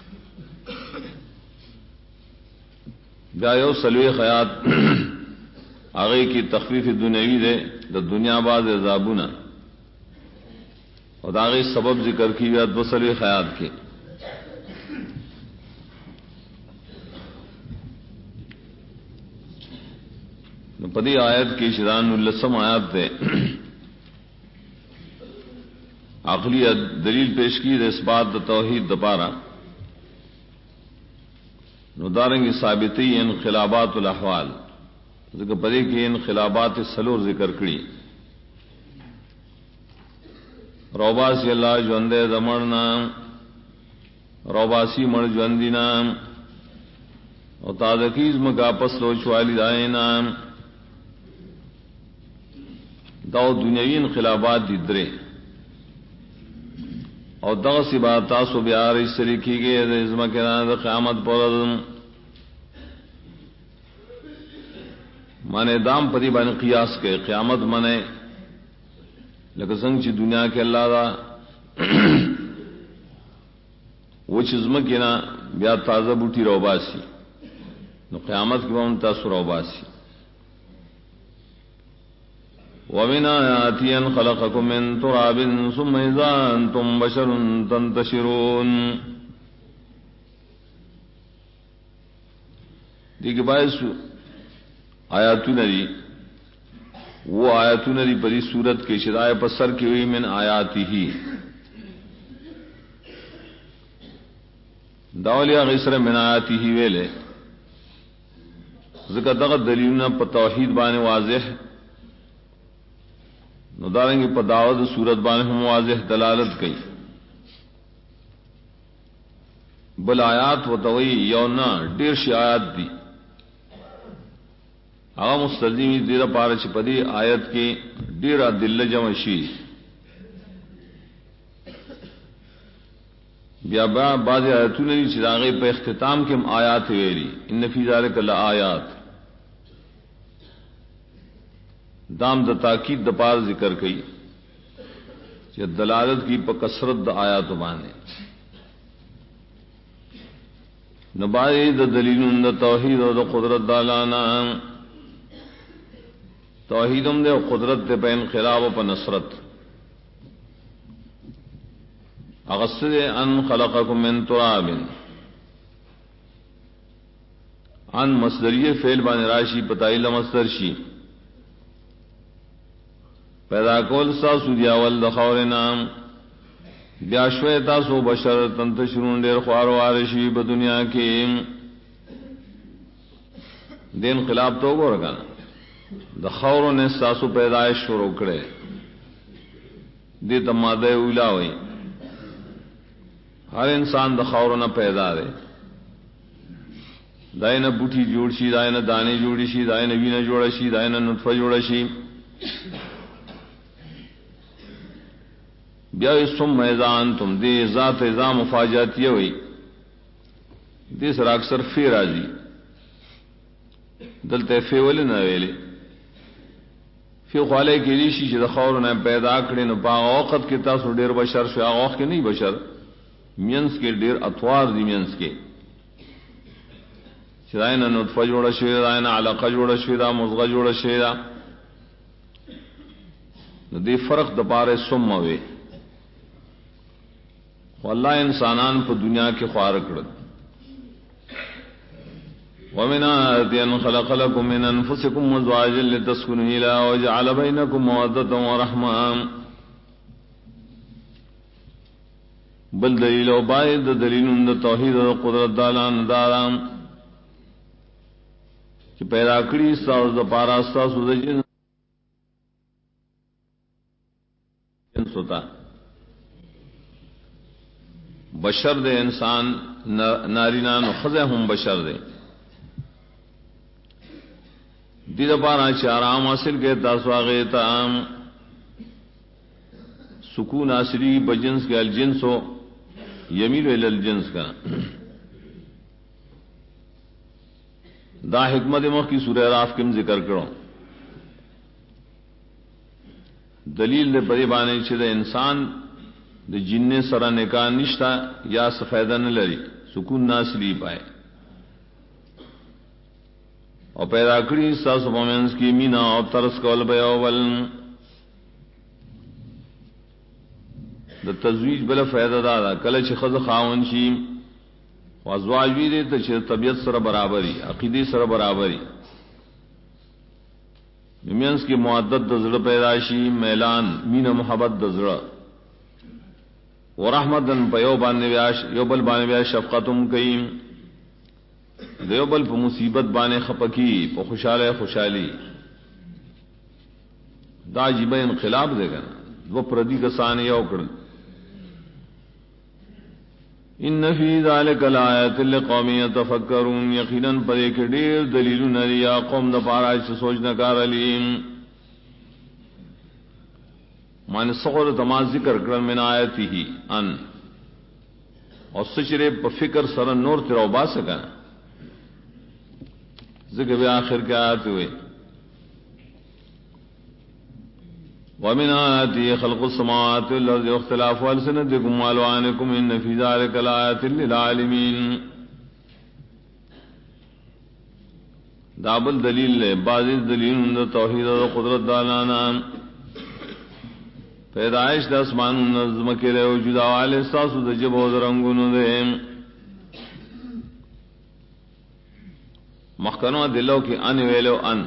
یو سلوی خیات آگے کی تخفیف دنیاوی دے دا دنیا باز عذابنا اور آگے سبب ذکر کی یا دو سلوی خیات کے پدی آیت کی شران السم آیات دے عقلی دلیل پیش کی اس بات دا توحید دپارا ندارنگ ثابتی انقلابات الاحوال ذکر پدے کی انقلابات سلور ذکر کری روباسی اللہ جوندے دمرنا روباسی مر جوندی نام اور تازکیز مکا پسلوچ والی دائیں نام داؤ دنیاوی انقلابات دیدرے اور دغ سی بات تاسو بیار اس طریقے کے ازما کے نام قیامت پر مانے دام پری بان قیاس کے قیامت مانے لکه څنګه چې دنیا کې الله دا و چې ازما کې نا بیا تازه بوټي روباسي نو قیامت کې هم تاسو روباسي ومن آیاتی ان خلقکم من تراب ثم اذا انتم بشر تنتشرون دیکھ باعث آیاتو ندی وہ آیاتو ندی پری صورت کے شدائے پسر کی ہوئی من آیاتی ہی داولیا غیسر من آیاتی ہی ویلے ذکر دغت دلیلنا پا توحید بانے واضح نداریں گے پداود صورت بانے ہم واضح دلالت گئی بل آیات و توئی یونا ڈیر شی آیات دی آغا مستلزمی دیر پارا چپدی آیت کی ڈیر دل جمشی بیا بعض آیتوں نے چراغے پہ اختتام کے آیات ویلی ان فی ذالک لآیات دام د تاکید د پار ذکر کئی کہ دلالت کی پا کثرت د آیات بانے نبائی د دلیل د توحید و د قدرت دالانا توحیدم دے قدرت دے پہ انقلاب و پا نصرت اغسد ان خلقکم من تراب ان مصدری فعل بان راشی پتائی مصدر شی پیدا کول ساسو دیاول دخور نام بیاشوے تاسو بشر تنتشرون دیر خوار وارشی بدنیا کی دین خلاف تو گو رکھنا دخوروں نے ساسو پیدائش شروع کرے دی تمادے اولا ہوئی ہر انسان دخوروں نہ پیدا دے دائنه بوټي جوړ شي، دائنه دانه جوړ شي، دائنه وینه جوړ شي، دائنه نطفه جوړ شي. بیا ثم اذا انتم دې ذات اذا مفاجاتیه وي، دې سره اکثر فی راځي، دلته فی ول نه ویلي. فی خاله کې دي شي چې د خور نه پیدا کړي، نو په وخت کې تاسو ډیر بشر شو، هغه وخت کې نه بشر، مینس کې ډیر اطوار دي، مینس کې چې داینه نطفه جوړه شوې، داینه علقه جوړه شوې، دا مضغه جوړه شوې ده. نو دې فرق د باره ثم وي. والله انسانان په دنیا کې خوار کړل. ومن آياته أن خلق لكم من أنفسكم أزواجا لتسكنوا إليها وجعل بينكم مودة ورحمة. بل دلیل او باید دلیلون د توحید او قدرت دالان دارام چې پیدا کړی تاسو د پارا تاسو د جنس ہوتا بشر دے انسان نارینا نو خزه هم بشر دے. دید پارا چارام حاصل کے تاسو آگے تام سکون حاصلی بجنس کے الجنس ہو یمیل الى الجنس کا. دا حکمت مخ کی سورہ اعراف کم ذکر کرو. دلیل دے پدی بانے چې د انسان د جن سره نکاح نشتا یا سفیدہ نه لري، سکون ناصلی پائے، او پیدا کړی تاسو په منځ کې مینا او ترس کول به اول د تزویج بل فائدہ دا کله چې خزه خاون شي او ازواج وی دي ته چې طبیعت سره برابرۍ، عقیدې سره برابرۍ، مینس کی معدت د زړه پیدا شي، میلان مینا محبت د زړه، ورحمتن په یو باندې بیاش یو بل باندې بیا شفقتم کوي، دیو بل په مصیبت باندې خپکی، په خوشاله خوشحالی. دا عجیب انقلاب دے گا وہ پردی کسان یو کړل. ان فی ذلک لآیات لقوم یتفکرون، یقینا پدې کې ډېر دلیلونه دي یا قوم د پاره چې سوچ نه کارلیم. معنی صغر تما ذکر کړل من آیاته ان او سچره په فکر سره نور تر او باسه کنه ذکر بیا آخر کے آیات ہوئے. وَمِنْ آيَاتِهِ خَلْقُ السَّمَاوَاتِ وَالْأَرْضِ وَاخْتِلَافُ أَلْسِنَتِكُمْ وَأَلْوَانِكُمْ إِنَّ فِي ذَلِكَ لَآيَاتٍ لِلْعَالِمِينَ. دابل دلیل لے بعض دلیل توحید و قدرت دالانا پیدائش د اسمان نظم کے لے وجود والے ساسو د جبو رنگونو دے مخکنو دلو کی ان ویلو ان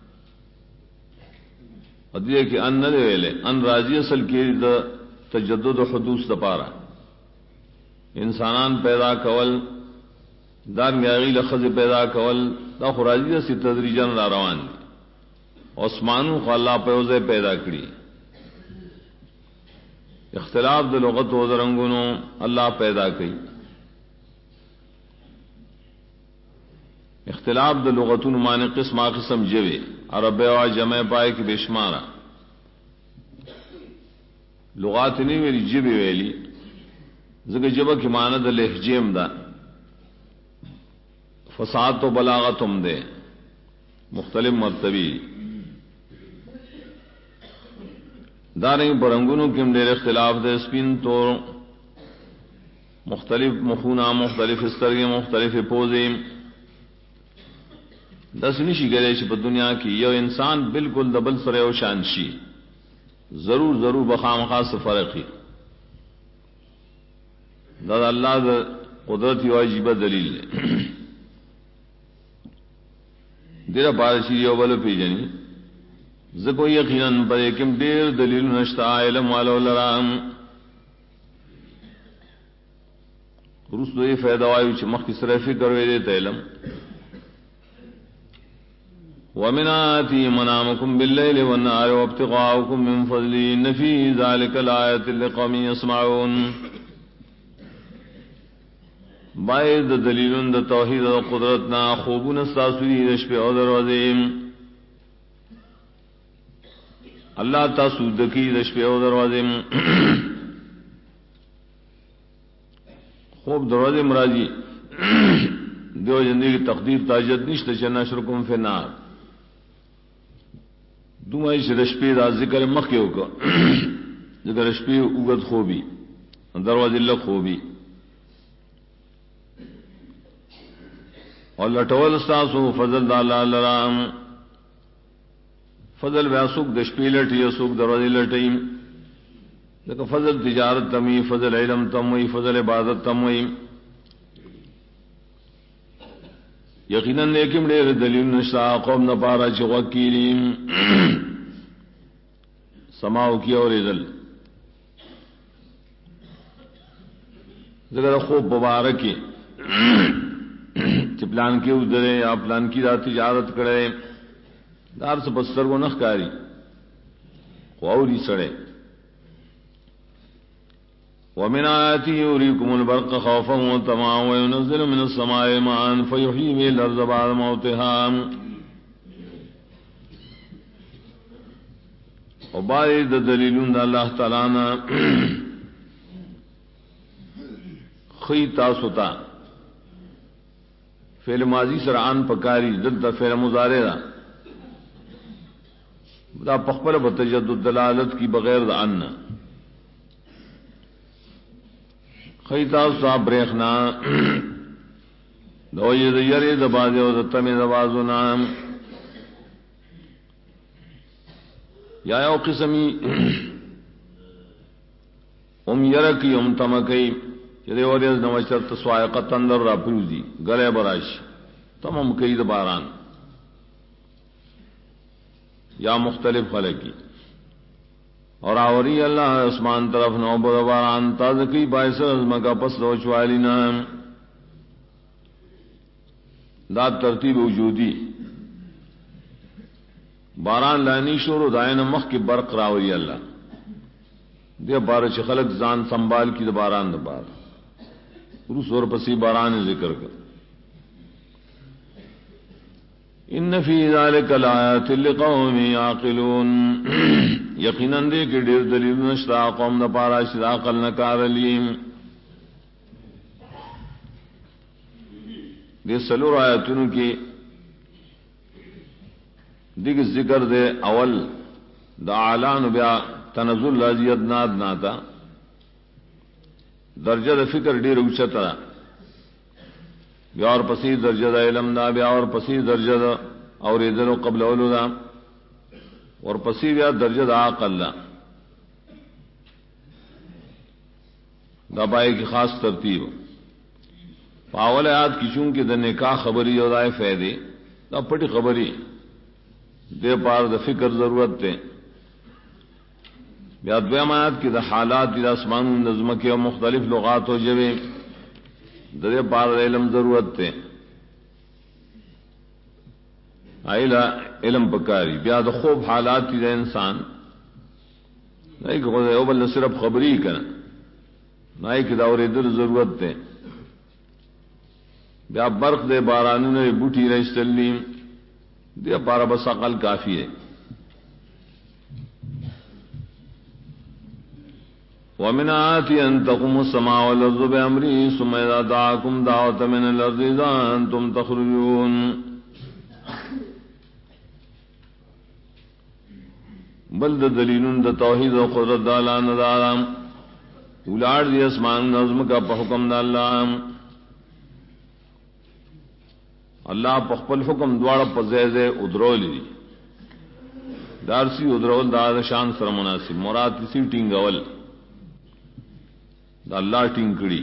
ادیه کی ان نه ویلے ان راضی اصل کی د تجدد و حدوث د پارا انسانان پیدا کول دار میاغی لخذ پیدا کول دا خراجی سے تدریجن را روان دی. عثمانو خو الله په وځه پیدا کړی، اختلاف د لغت او رنگونو الله پیدا کړی، اختلاف د لغتونو معنی قسمه قسم جوی عربی او جمع پای کې بشمارا لغات نه ویلي جبی ویلي ځکه جبه کې معنی د لهجیم ده، فصاحت و بلاغت هم ده، مختلف مرتبی دارنګ برنګونو کې هم ډېر اختلاف ده، سپین تو مختلف مخونه، مختلف سترګې، مختلف پوزې. دس نشي کېدای چې په دنیا کې یو انسان بالکل د بل سره یو شان شي، ضرور بخامخا څه فرق وي. دا د الله د قدرت یو عجیب دلیل دی. دیره بارشي یو بل پیژني زکو یقینا په کوم ډیر دلیل نشته علم والو لرام رسوی فائدہ وایو چې مخکې سره فکر وې ته علم. ومن آیاته منامکم باللیل والنهار وابتغاؤکم من فضله ان فی ذلک لآیات لقوم یسمعون. باید دلیلون د توحید او قدرتنا خوبون استاسوی رشپ او دروازیم اللہ تاسو دکی رشپ او دروازیم خوب دروازے مراجی دیو زندگی تقدیر تاجت نشت چنا شرکم فی النار دومائی سے رشپی دا ذکر مخیو کا ذکر رشپی اگد خوبی دروازے اللہ خوبی اور لٹول استاسو فضل دا اللہ لرام فضل بیاسوک دشپی لٹی اسوک دروازے لٹیم لیکن فضل تجارت تمی فضل علم تموئی فضل عبادت تموئی یقیناً لیکن دیر دلیل نشتا قوم نپارا چی وکیلیم سماو کی اور ازل ذکر خوب مبارکی چی پلان کی ادھرے یا پلان کی دا تجارت کرے دار سے بستر کو نخ کاری خوری سڑے ومن آیاته يريكم البرق خوفا وطمعا وينزل من السماء ماء فيحيي به الأرض بعد موتها وبعد دلیلون اللہ تعالی نا خیتا ستا فعل ماضی سرعان پکاری ضد فعل مضارع دا پخپل بتجدد دلالت کی بغیر دا ان خیتا صاحب ریخنا دوئی دیری دبازے و دتمی دبازونا یا یو قسمی یرکی تمکی چدے وریز نوشتر تسوائقت اندر را پروزی گلے براش تمام کئی دباران یا مختلف خلقی اور آوری اللہ اسمان طرف نو باران تازکی باعث ازمہ کا پس روچ والی نام دا ترتیب وجودی باران لانی شور دائن مخ کی برق راوری اللہ دے بارش خلق زان سنبھال کی باران دبار روس اور پسی باران ذکر کر ان فی ذلک لآیات لقوم یعقلون یقیناً دے کہ ڈیر دلیل نشتا قوم دا پارا شدا عقل نکار لیم دے سلور آیاتوں کی دیکھ ذکر دے اول دا اعلان بیا تنزل لازی ادناد ناتا درجہ دا فکر ڈیر اوچترا بیا اور پسی درجہ دا علم دا بیا اور پسی درجہ دا اور ادھر قبل اولو دا اور پسی بیا درجہ دا عقل دا پائے کی خاص ترتیب پاول آیات کی چونکہ دا نکاح خبری اور دائے فیدے دا پٹی خبری دے پار دا فکر ضرورت تے بیا دویم آیات کی دا حالات دا اسمان نظم کے مختلف لغات ہو جوے دے پار دا علم ضرورت تے آئلہ علم پکاری بیا دا خوب حالات دا انسان نہیں کہ خود اوبل صرف خبری کرنا نہیں کہ دور در ضرورت تے بیا برق دے بارانوں نے بوٹی رئیس تلیم دے پارا بس عقل کافی ہے ومن آیاتی ان تقوم السماء والارض بأمری ثم اذا دعاکم دعوت من الارض اذا انتم تخرجون بلد دلیلون دا توحید و قدرت دا اللہ ندارام اولاد دی اسمان نظم کا پا حکم دا اللہ اللہ پا خپل حکم دوارا پا زیزے ادرول دی دارسی ادرول دا شان سر مناسب مراد کسی ٹینگول دا اللہ ٹینکڑی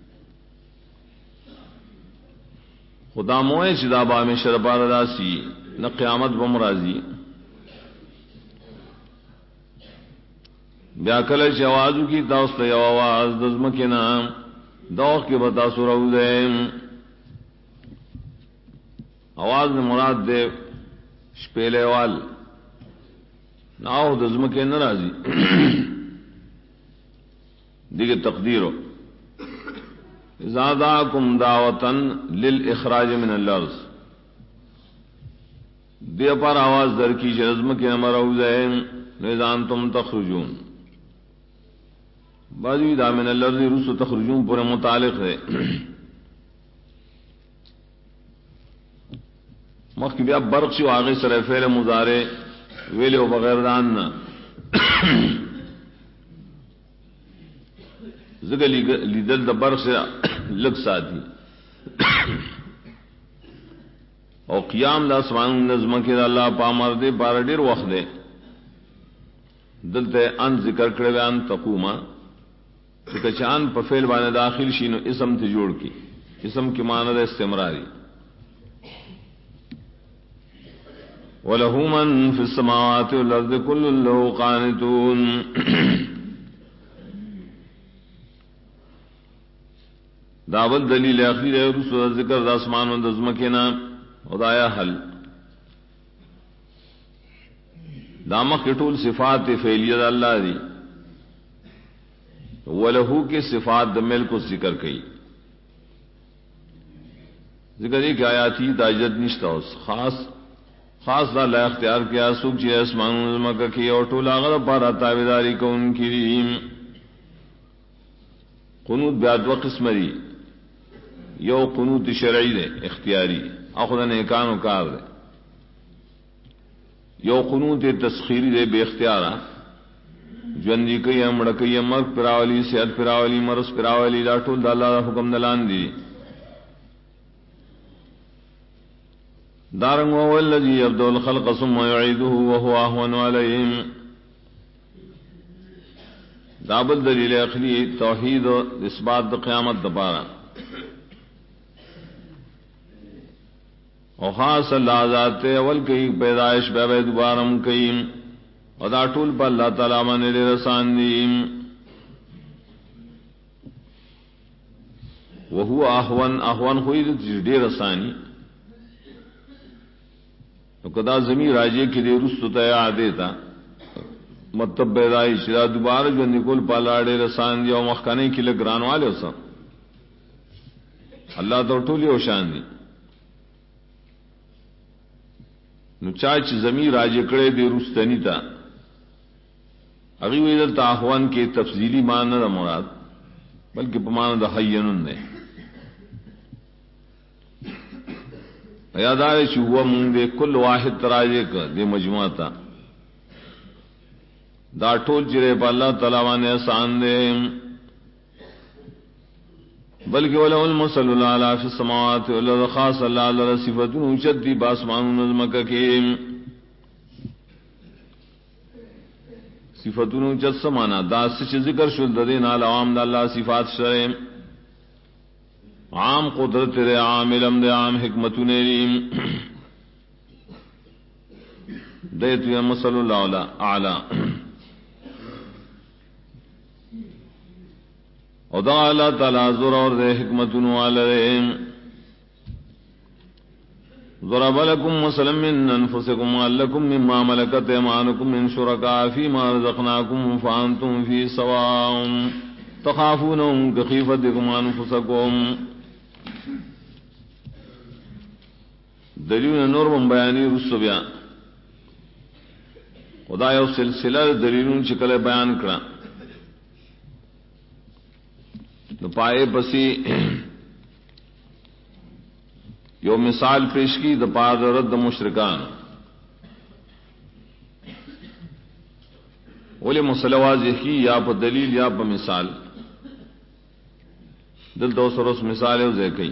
خدا موئے چدابا میں شرپار راسی نہ قیامت بمرازی بیا کل چ آوازو کی تاست یو آواز دزم کے نام دوخ کے بتا سرو دے آواز میں مراد دے شپیلے وال ناؤ دزم کے ناراضی دیکھ تقدیر ہو اذا دعاکم دعوتا للاخراج من الارض، دے پر آواز در کی جزم کے امروزین نیزان تم تخرجون، بعضی دا من الارض رسو تخرجون پر متعلق ہے. مخی بیا برق شو آغی سر فعل مضارع ویلے و بغیر داننا ذکر لیدل دا برق سے لگ ساتھی او قیام دا اسمان نظم کے دا اللہ پامر دے بارا دیر وقت دے دلتے ان ذکر کرے ان تقوما کہ چاند پا فعل بانے داخل شینو اسم تے جوڑ کی، اسم کی معنی دا استمراری. وَلَهُ مَن فِي السَّمَاوَاتِ وَالْأَرْضِ كُلٌّ لَّهُ قَانِتُونَ. داول دلیل اخیر ہے رسول ذکر دا اسمان و دزمکینا خدایا حل دامک کٹول صفات فعلیہ دا اللہ دی وَلَهُ کے صفات دمل کو ذکر کئی. ذکر ایک آیاتی داجت نشتا خاص دا اللہ اختیار کیا سوک چی اسمان و دزمکہ کی اور ٹولا غرب پارا تابداری کون کریم. قنوت بیاد و قسمری یو قنوت شرعی دے اختیاری اخذ نیکانو کار دے، یو قنوت تسخیری دے بے اختیارا جوندی کئی امڑکی مرک پراولی صحت پراولی مرس پراولی دا ٹول دا اللہ دا حکم دلان دی. دارنگ والذی یبدو الخلق ثم یعیدہ وهو اہون علیہم. دابل دلیل اخلی توحید و اثبات دا قیامت دپارا او خاص اللہ ذات اول کئی پیدائش بے دوبارم کئی ادا ٹول پا اللہ تعالی من رسان دیم. وہو احون خوئی دیر رسانی کدا زمین راجے کی دے رست تیا دیتا مطلب پیدائش را دوبارہ جو نکول پالاڑے رسان دیا مخکانے کی لگران والے ہو سب اللہ تو ٹولی ہو شان دی نو چاچ زمین راجے کڑے دے رستنی تا اگی ویدل تا احوان کے تفضیلی معنی دا مراد بلکہ پمعنی دا حینن دے یادار چوہ مونگ دے کل واحد تراجے کا دے مجموعہ تا دا ٹول چرے پا اللہ تعالیٰ احسان دے بلکہ وَلَهُ الْمَثَلُ الْأَعْلَىٰ فِي السَّمَاوَاتِ وَالْأَرْضِ خاص اللہ لرا صفتون اوچت دی باسمان نظمکہ کے صفتون اوچت سمانا دا سچ ذکر شد دین آل عوام دا اللہ صفات شرع عام قدرت دے عام علم دے عام حکمتون ریم دیتو یا مثل اللہ اعلیٰ او دا اللہ تعالی ذر اور دے حکمتن والدین ضرب لكم مثلا من انفسكم ولكم مما ملكت ايمانكم من شركاء فيما رزقناكم فانتم فيه سواء تخافونهم كخيفتكم انفسكم. دلیل نور بیانی رسو بیان خدا یو سلسلہ دلیلوں چکل بیان کرا نو پائے بسی یو مثال پیش کی دپاد رد مشرکان بولے مسئلہ واضح کی یا پا دلیل یا پا مثال دل دو سروس مثال ہے کئی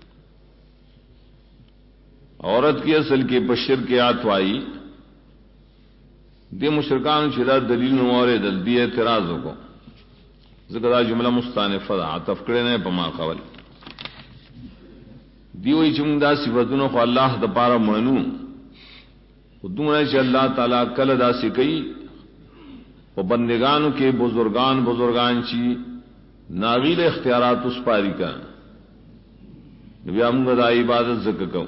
عورت کی اصل کے بشر کے آتوائی دے مشرکان شدہ دلیل نوارے دل دی اعتراضوں کو ذکر جملہ مستانفہ عطف کرے نے پما قول دیوئی چمدا صفتونو خو اللہ د پارا منو خودونه چې اللہ تعالی کله دا سکی او بندگانو کے بزرگان چی ناغیل اختیارات اس پاری کا نبی ہم دا عبادت ذکر کو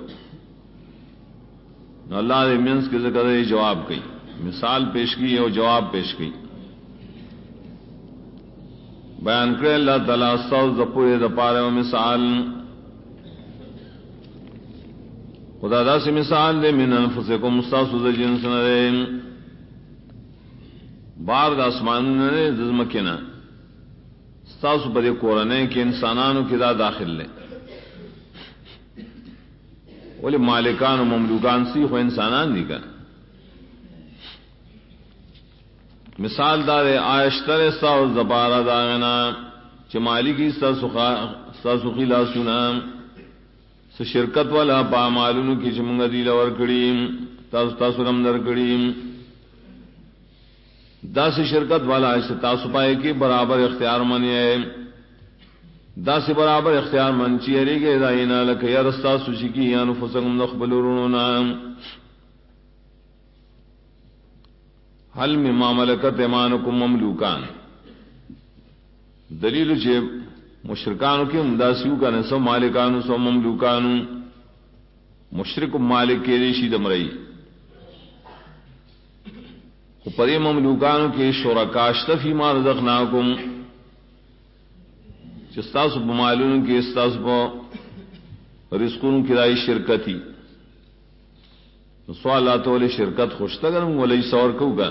اللہ نے منس کے ذکر جواب کی مثال پیش کی اور جواب پیش کی بیان کرے اللہ تعالیٰ استاذ دپورے دپارے و مثال خدا دا سے مثال دے من انفسکم استاذ دا جنس نرے بار دا اسمان نرے دزمکینا استاذ پر قرآن کے انسانانو کی دا داخل لے ولی مالکان و مملوکان سی خو انسانان دی کر مثال دار آیشتر استاذ زبارہ داغنا چھ مالکی استاذ سخی لا سنا س شرکت والا پا معلوم کی چمنگا دی لور کڑیم تاسو رم در کڑیم دا سے شرکت والا اس تاسو پائے کی برابر اختیار منی ہے دا سے برابر اختیار من چی ہری گے دائنا لک یا رستا سوچی کی یا نفسکم نخبلوروننا حل مما ملکت ایمانکم مملوکان دلیل چھ مشرکانو کی امداسیو کا سو مالکانو سو مملوکانو مشرک مالک کے ریشی دمرئی پری مملوکانو کے شرکاشت فی ما رزقناکم چستاسو بمالون کے استاسو با رزقون کی رائی شرکتی سوالات والی شرکت خوشتا کرم ولی سور کو گا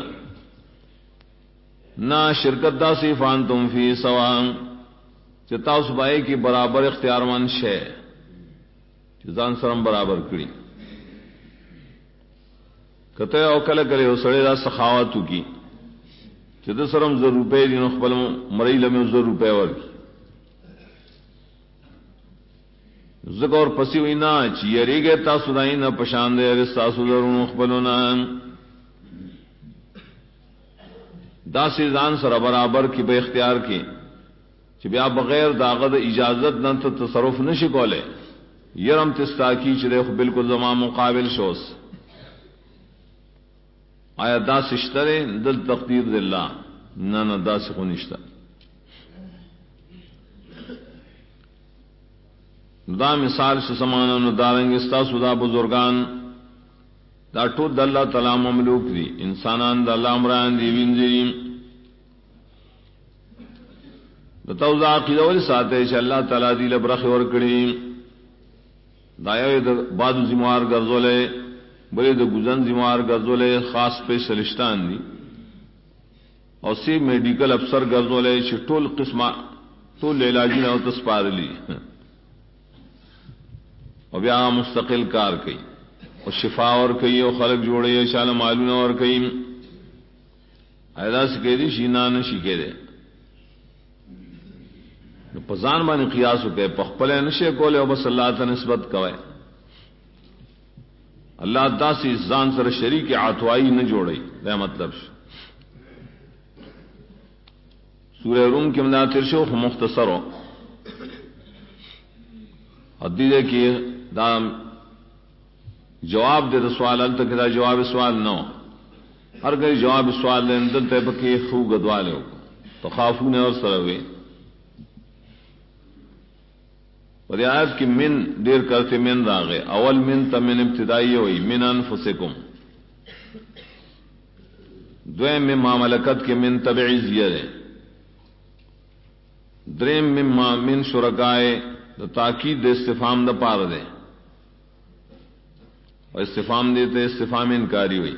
نا شرکت دا سی فانتم فی سوام چتاس بائی کی برابر اختیار من شے چیزان سرم برابر کری کتے او کل کرے او سڑے دا سخاوتو کی چیز سرم 100 روپے دی نخبل مرائی لمی 100 روپے ورکی ذکر اور پسی ہوئی نا چیئری گئے تاسو دائی نا پشاندے ارستاسو درون اخبلونا دا سیزان سر برابر کی بے اختیار کی چی بیا بغیر داغد اجازت نہ تو تصرف نشی کولے یرم تستاکی چی دیکھ بالکل زمان مقابل شوس آیا دا سشترے دل تقدیر دلہ نا دا سخونشتر دا مثال سے سمانا نو دارنگ استاسو دا بزرگان دا ٹوٹ دا اللہ تعالی مملوک دی انسانان دا اللہ امران دی وینزریم دا توزا عقیدہ ولی ساتے چا اللہ تعالی دی لبرخ ورکڑیم دا یوی دا بعد زموار گرزولے بلی دا گزن زموار گرزولے خاص پہ سلشتان دی اور سی میڈیکل افسر گرزولے چا ٹول قسمہ ٹول علاجی نو تسپار لی اور بیا مستقل کار کئی اور شفا اور کئی اور خلق جوڑے شان معلوم اور کئی ایدا سکے دی شینا نشی کے دے پزان بانی قیاس ہو کے پخپلے نشے کولے اور بس اللہ تا نسبت کوئے اللہ دا سی زان سر شریک عطوائی نہ جوڑی دے مطلب سورہ روم کے مناتر شوخ مختصر ہو حدیدے کی دا جواب دے سوال ال تک دا جواب سوال نو ہر گئی جواب سوال دے اندر تے بکی خو گدوالے ہو تو خافون اور سروے اور آیت کی من دیر کرتے من راغے اول من تا من ابتدائی ہوئی من انفسکم دویم من معاملکت کے من تبعی زیادے دریم من شرکائے دا تاکید دے استفام دا پار دے اور استفام دیتے استفام انکاری ہوئی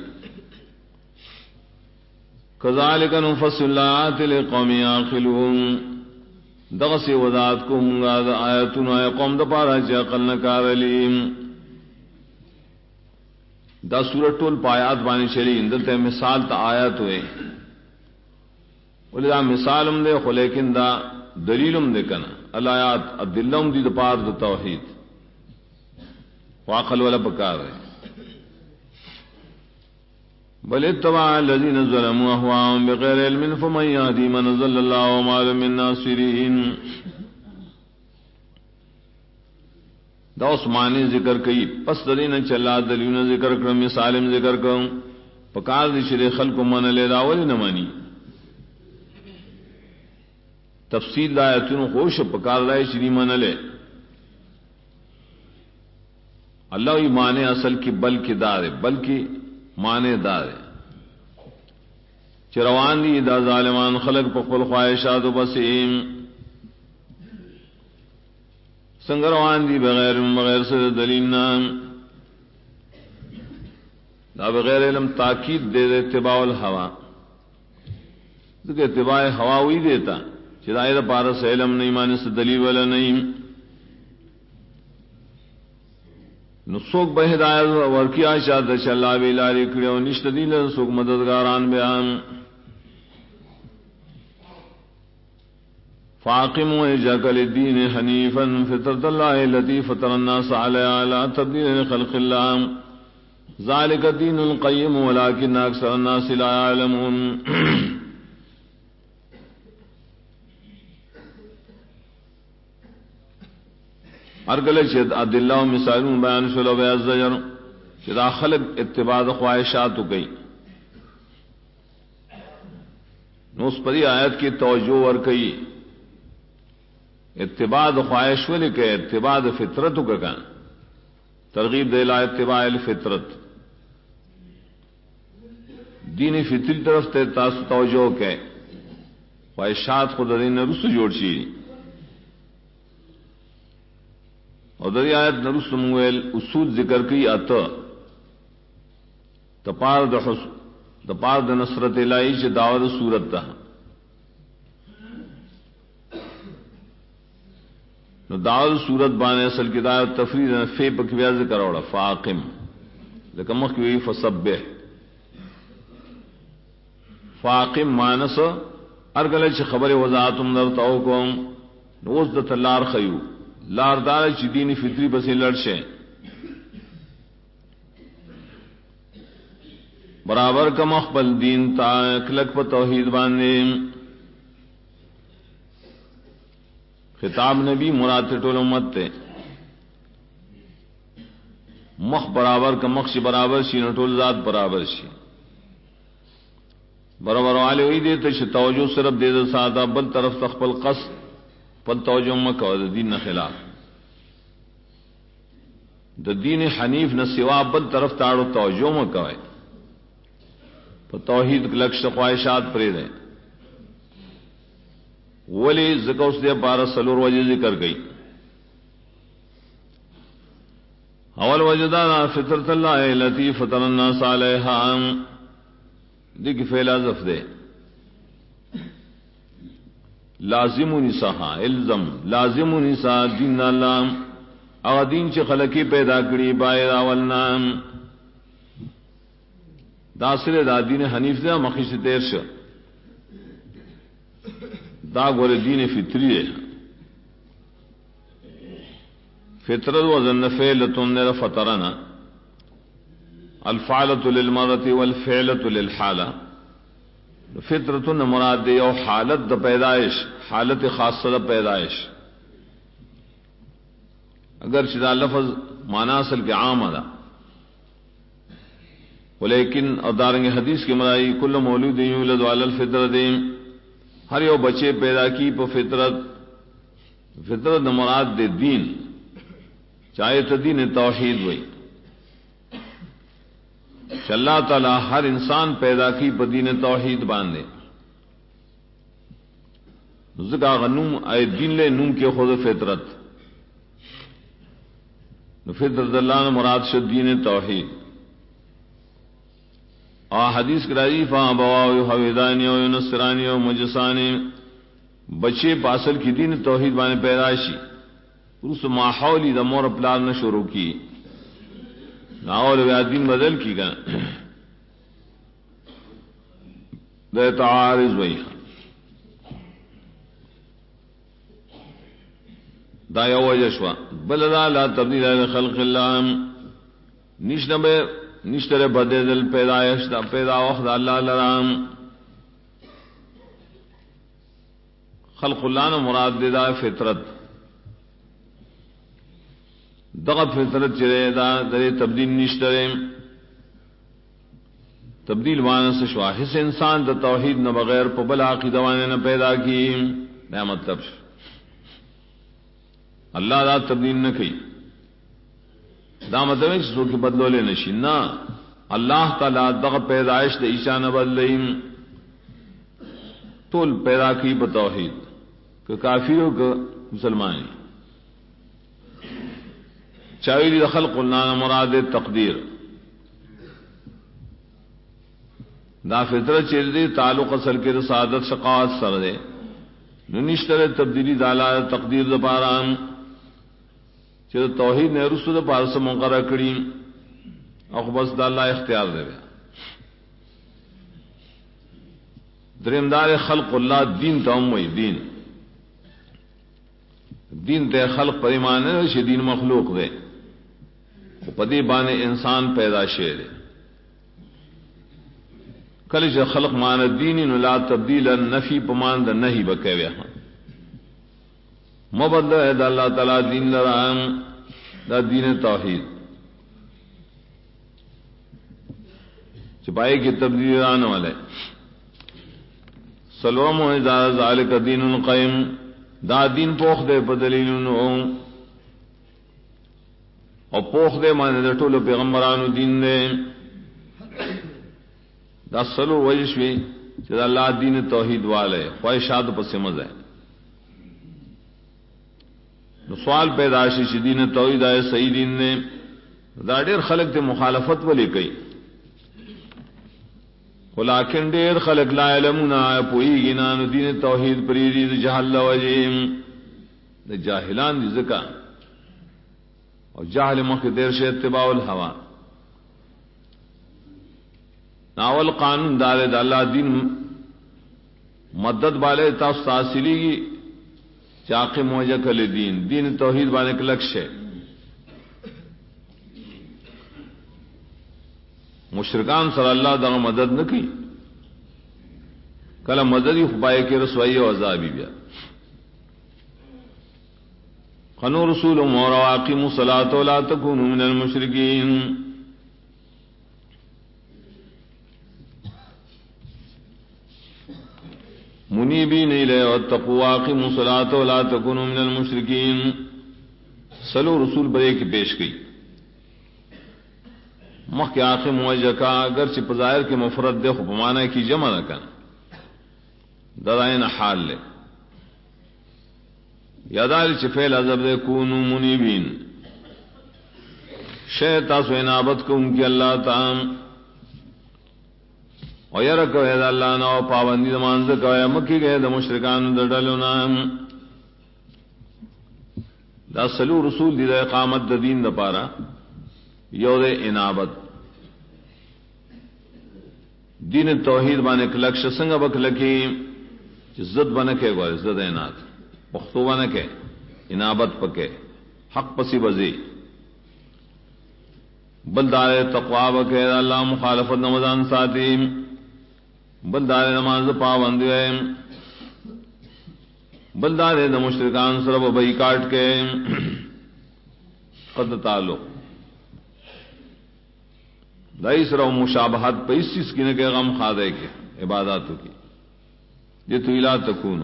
کذالک نفصل الآیات لقوم یعقلون دغسی وضاحت کو منگا دا آیتون آیا قوم دا پارا چی عقل نکار علیم دا سورت ٹول پایات بانی چلی اندلتے مثال تا آیت ہوئے ولی دا مثالم دے خو لیکن دا دلیلم دے کنا الایات الدلم دی دا پار دا توحید واقل والا پکار ہے بل اتبع الذين ظلموا اهواءهم بغير علم فمن يهدي من ضل الله وما لهم من ناصرين دا عثمانی ذکر کئی پس دین چلا دلیل ذکر کرم سالم ذکر کرم پکار دی شری خلق من لے داول نہ مانی تفصیل دایتن خوش پکار لائے شری من لے اللہ ایمان اصل کی بلکہ دار بلکہ مانے دار چ چروان دی دا ظالمان خلق په خپل خواہشات وبسیم څنګه روان دي بغیر سره دلیل نه دا بغیر علم تاکید دے اتباع الہوا ذکر اتباع ہوا ہوئی دیتا چدائر پارس علم نہیں مانے سے دلیل والا نہیں نسوک بہ ہدایت ورکیا شاد اللہ بھی لاری کڑیو نشت دیل سوک مددگاران بیان فاقم وجهك للدين حنيفا فطرة الله التي فطر الناس عليها لا تبديل لخلق الله ذلك الدين القيم ولكن أكثر الناس لا يعلمون ارگل چد ادلہ و مثالون بیان شلو بے الزجر چدا خلق اتباع خواہشات گئی نو اس پری آیت کی توجہ ور کئی اتباع خواہش ولی کہ اتباع فطرت کا ترغیب دے لا اتباع الفطرت دین فطری طرف تے تاس توجہ کہ خواہشات خود دین رس جوڑ چی اور دری آیت نرس مویل اصول ذکر کی ات تپار د نصرت الہی چ دعوت صورت تا نو دعوت صورت بانے اصل کی دعوت تفرید فی پکویا ذکر اوڑا فاقم لیکن مخوی فسبح فاقم مانس ارگل چ خبر وضاحتم در تو کو نوز د تلار خیو لار دار چ دین فطری بس لڑشے برابر کا مخبل دین تا کلک پر توحید باندے خطاب نبی مراد ٹول امت تے مخ برابر کا مخش برابر شی نٹول ذات برابر شی برابر والے ہوئی دیتے چھ توجہ صرف دے دے سادہ بل طرف تخپل قصد پل توجہ مکو دا دین خلاف دا دین حنیف نہ سوا بل طرف تاڑو توجہ مکو توحید لکش خواہشات پرے دیں ولی ذکر اس دے بارہ سلور وجہ ذکر گئی اول وجدانا فطرت اللہ التی فطر الناس علیہا دیکھ فعل حذف دے لازم نساہا الزم لازم نسا دین اللہ او دین چ خلقی پیدا کری باید اولنا داسر دا دین حنیف دے مخیص تیر شا دا گور دین فطری ہے فطرت وزن فعلتن نر فطرنا الفعلت للمرت والفعلت للحالہ فطرتن مراد دے او حالت دا پیدائش حالت خاصہ دا پیدائش اگر شدا لفظ معنی اصل کے عام ادا ولیکن ادارنگ حدیث کے مرائی کل مولود یولد علی الفطرت ہر یو بچے پیدا کی پہ فطرت فطرت مراد دے دین چاہے تو دین توحید ہوئی اللہ تعالی ہر انسان پیدا کی پہ دین توحید باندھے ذکا غنوم اے دین لے نوم کے خود فطرت فطرت اللہ نے مراد شد دین توحید حدیث کرائی فاں بواو حویدانی و نصرانی و مجسانی بچے پاسل کی دین توحید بانے پیدائشی اس ماحولی دا مور پلان نہ شروع کی ناول ویا دین بدل کی گا دا تعارض وئی دا یو وجہ شوا بل لا تبدیل لخلق اللہ نشتر بدل پیدائش دا پیدا وقت اللہ لرام خلق اللہ نے مراد دے دا فطرت دغت فطرت چرے دا درے تبدیل نشترے تبدیل معنی سے شوا حس انسان دا توحید نہ بغیر پبل عقیدہ وانے نہ پیدا کی نہ مطلب اللہ دا تبدیل نہ کی دا مطلب ہے سو کے بدلو لے نشی نہ اللہ تعالی دغ پیدائش دے عیسیٰ نہ بدلیم تول پیدا کی بتوحید کہ کافروں کا مسلمانی چاویلی خلق قلنا مراد تقدیر دا فطرت چیز دے تعلق اصل کے سعادت شقاوت سر دے ننشتر تبدیلی دالا تقدیر دا پاران چیز توحید نے رسول دا پارس منقرہ کری اخبص دا اللہ اختیار دے بیا درمدار خلق اللہ دین تموئی دین تے خلق پر ایمان ہے دین مخلوق دے پدی بانے انسان پیدا شیر کل جو خلق مان دین لا تبدیل نفی پمان دا نہیں بکویا مبدل ہے دا اللہ تعالی دین لرام دا دین توحید چپائی کی تبدیل آنے والے سلوم اذا ذالک دین قیم دا دین پوخ دے بدلیل اور پوخ دے مانے دے ٹول پیغمبرانو دین دے دا سلو وجشوی چیز اللہ دین توحید والے خواہشات پس مزہ سوال پیداشی چی دین توحید آئے صحیح دین نے دا دیر خلق تے مخالفت ولی کئی ولیکن دیر خلق لا علمون آئے پوئی گنانو دین توحید پریدی دا جہل وجیم دا جاہلان دی ذکا اور جاہل مخی دیر سے اتباع الہوا ناول قانون دارے دا اللہ دین مدد بالے تاس تاثیلی گی چاقی موجہ کل دین توحید بانے کا لکش ہے مشرکان صلی اللہ دا مدد نہ کی کل مددی خبائے کے رسوائی و عذابی بیا خنو رسول مورواقیم الصلاۃ ولا تکونوا من المشرکین منیبین الیہ واتقوا واقیموا الصلاۃ ولا تکونوا من المشرکین سلو رسول برے کی پیش گئی مخ کے آخر موجہ کا اگرچہ پظاہر کے مفرد دے خوب معنی کی جمع نہ کن ددائن حال لے یاداری چفیل عذب دے کونو منیبین شیطا سو انابت کو ان کی اللہ تعالی اور یرکو اید اللہ نا و پابندی دمانز کو یا مکی گئے دا مشرکان دا ڈلونا دا سلو رسول دی دا اقامت دا دین دا پارا یو دے انابت دین توحید بانے کلکش سنگ بکلکی زد بنکے گوئے زد اینات پختو بنکے انابت پکے حق پسی بزی بلدار تقوی بکے اللہ مخالفت نمازان ساتھی بلدار نماز پابند ہوئے بلدار مشرکان سرب بئی کاٹ کے قد تعلق دائی سرو مشابہت پہ اس چیز کی نکے غم خادے کے عباداتوں کی یہ تو الا تکونو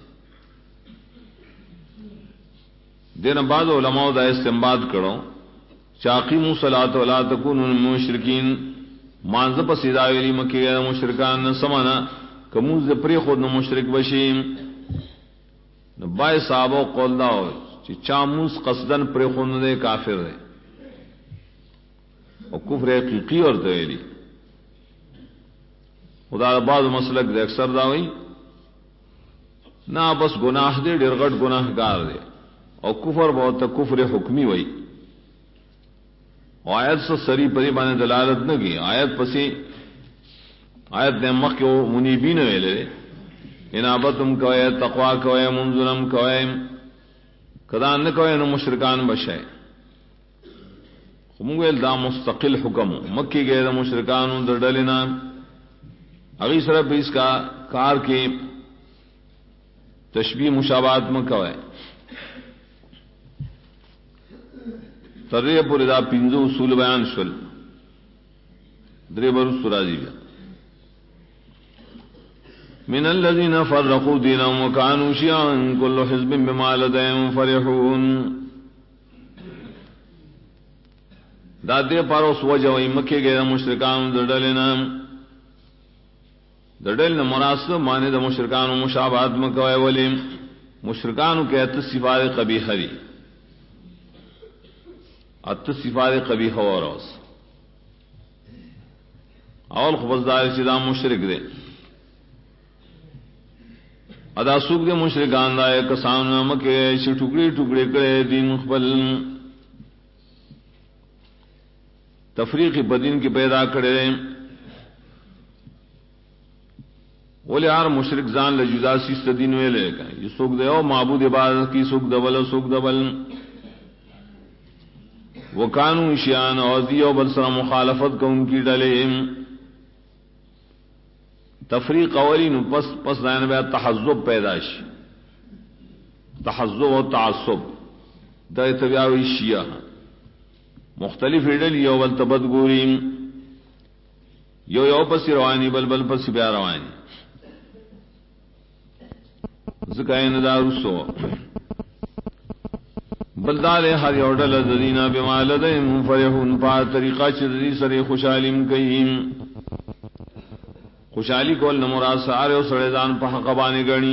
دین بعض علماء دا استنباط کرو چاقیموا الصلاۃ ولا تکونوا من المشرکین مانز پسیدا ویلی مکی گئے مشرکان سمانا کموز پری خود نو مشرک بشیم بای صحابہ قول دا ہو چی چاموز قصدن پری خود دے کافر دے اور کفر حقیقی اور تویلی خدا بعض مسلک دے اکثر دا ہوئی نہ بس گناہ دے ڈرغٹ گناہ گار دے اور کفر بہت کفر حکمی ہوئی آیت سے سری پری بانے دلالت نہ کی آیت پسی آیت نے مخ کے منیبین ویلے انابتم کوئے تقوا کوئے منظلم کوئے کدان نہ کوئے نو مشرکان بشائے خمویل دا مستقل حکم مکی گئے دا مشرکان در ڈلنا اگی سرب اس کا کار کی تشبیہ مشابہت میں کوئے ترے پوری دا پنجو اصول بیان شل درے برس راضی بیا من الذين فرقوا دينهم وكانوا شيعا كل حزب بما لديهم فرحون دا دے پاروس وجہ وی مکے گئے مشرکان دڑلنا دڑل نہ مناسب مانے د مشرکان مشابہت مکوئے ولی مشرکان کہتے صفات قبیحہ دی ات صفات قبیحہ اور اس اول خبردار چدا مشرک دے ادا سوق دے مشرکان دا کسان مکے چ ٹکڑے ٹکڑے کرے دین خپل تفریق بدین کی پیدا کرے بولے یار مشرک زان لجدا سیس دین ویلے کہ یہ سوق دے او معبود عبادت کی سوق دبل سوق دبل وکانو شیان اور دیو بل سر مخالفت کو ان کی ڈلے تفریق اولی نو پس دائن بیا تحزب پیداش تحزب و تعصب دا اتباعی شیعہ مختلف ڈل یو بل تبد گوریم یو پسی روانی بل بل پسی بیا روانی زکائن دارسو بلدال ہر یوڈل الذین بما لدیہم فرحون پا طریقہ چدی سر خوشحالیم کئیم خوشحالی کول نمراد سارے و سڑیدان پا حقبانے گڑی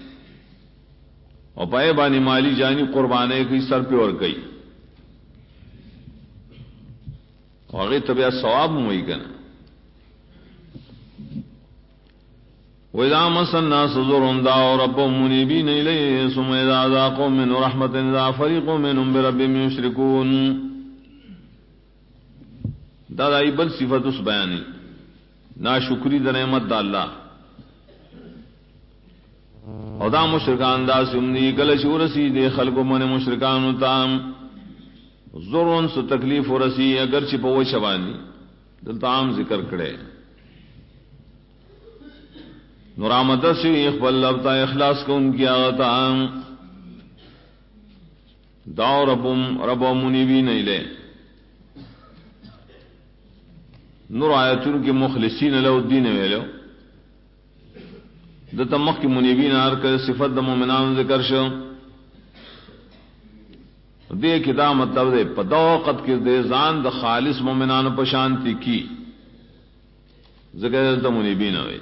اور پائے بانی مالی جانی قربانے کی سر پیور کئی اور اگر طبیعت ثواب موئی کنا وَإِذَا مَسَّ النَّاسَ ضُرٌّ دَعَوْا رَبَّهُم مُنِيبِينَ إِلَيْهِ ثُمَّ إِذَا أَذَاقَهُم مِّنْهُ رَحْمَةً إِذَا فَرِيقٌ مِّنْهُم بِرَبِّهِمْ يُشْرِكُونَ دا بل صفت اس بیانی ناشکری دا نعمت دا اللہ او دا مشرکان دا سمنی کلش ورسی دے خلق من مشرکان تام ضرون سو تکلیف ورسی اگرچہ پو شبانی دلتا عام ذکر کرے نرامت سے اقبل لبتا اخلاص کو ان کی آغتا داؤ رب منیبین الیہ نور آیتون کے مخلصین لو الدین ویلو دتا مخ کی منیبین آر کر صفت دا مومنان ذکر شو دے کتا مطلب دے پدوقت کی دے زان دا خالص مومنان پشانتی کی ذکر دا منیبین ہوئے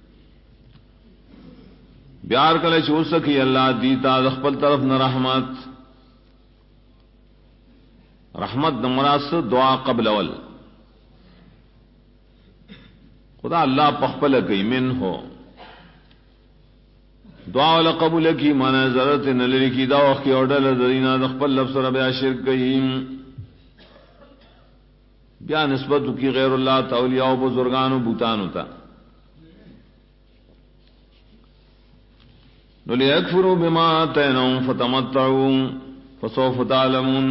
بیار کلے چھو سکی اللہ دیتا دخپل طرف نہ رحمت نمراس دعا قبل اول خدا اللہ پخپل کی من ہو دعا والا قبول کی مانا ضرورت نلری کی دعا کی اوڈل ذرینا دخپل لفظ رب شرک کہیم بیا نسبت کی غیر اللہ تولیاء و بزرگان و بوتان ہوتا لِيَكْفُرُوا بِمَا آتَيْنَاهُمْ فَتَمَتَّعُوا فَسَوْفَ تَعْلَمُونَ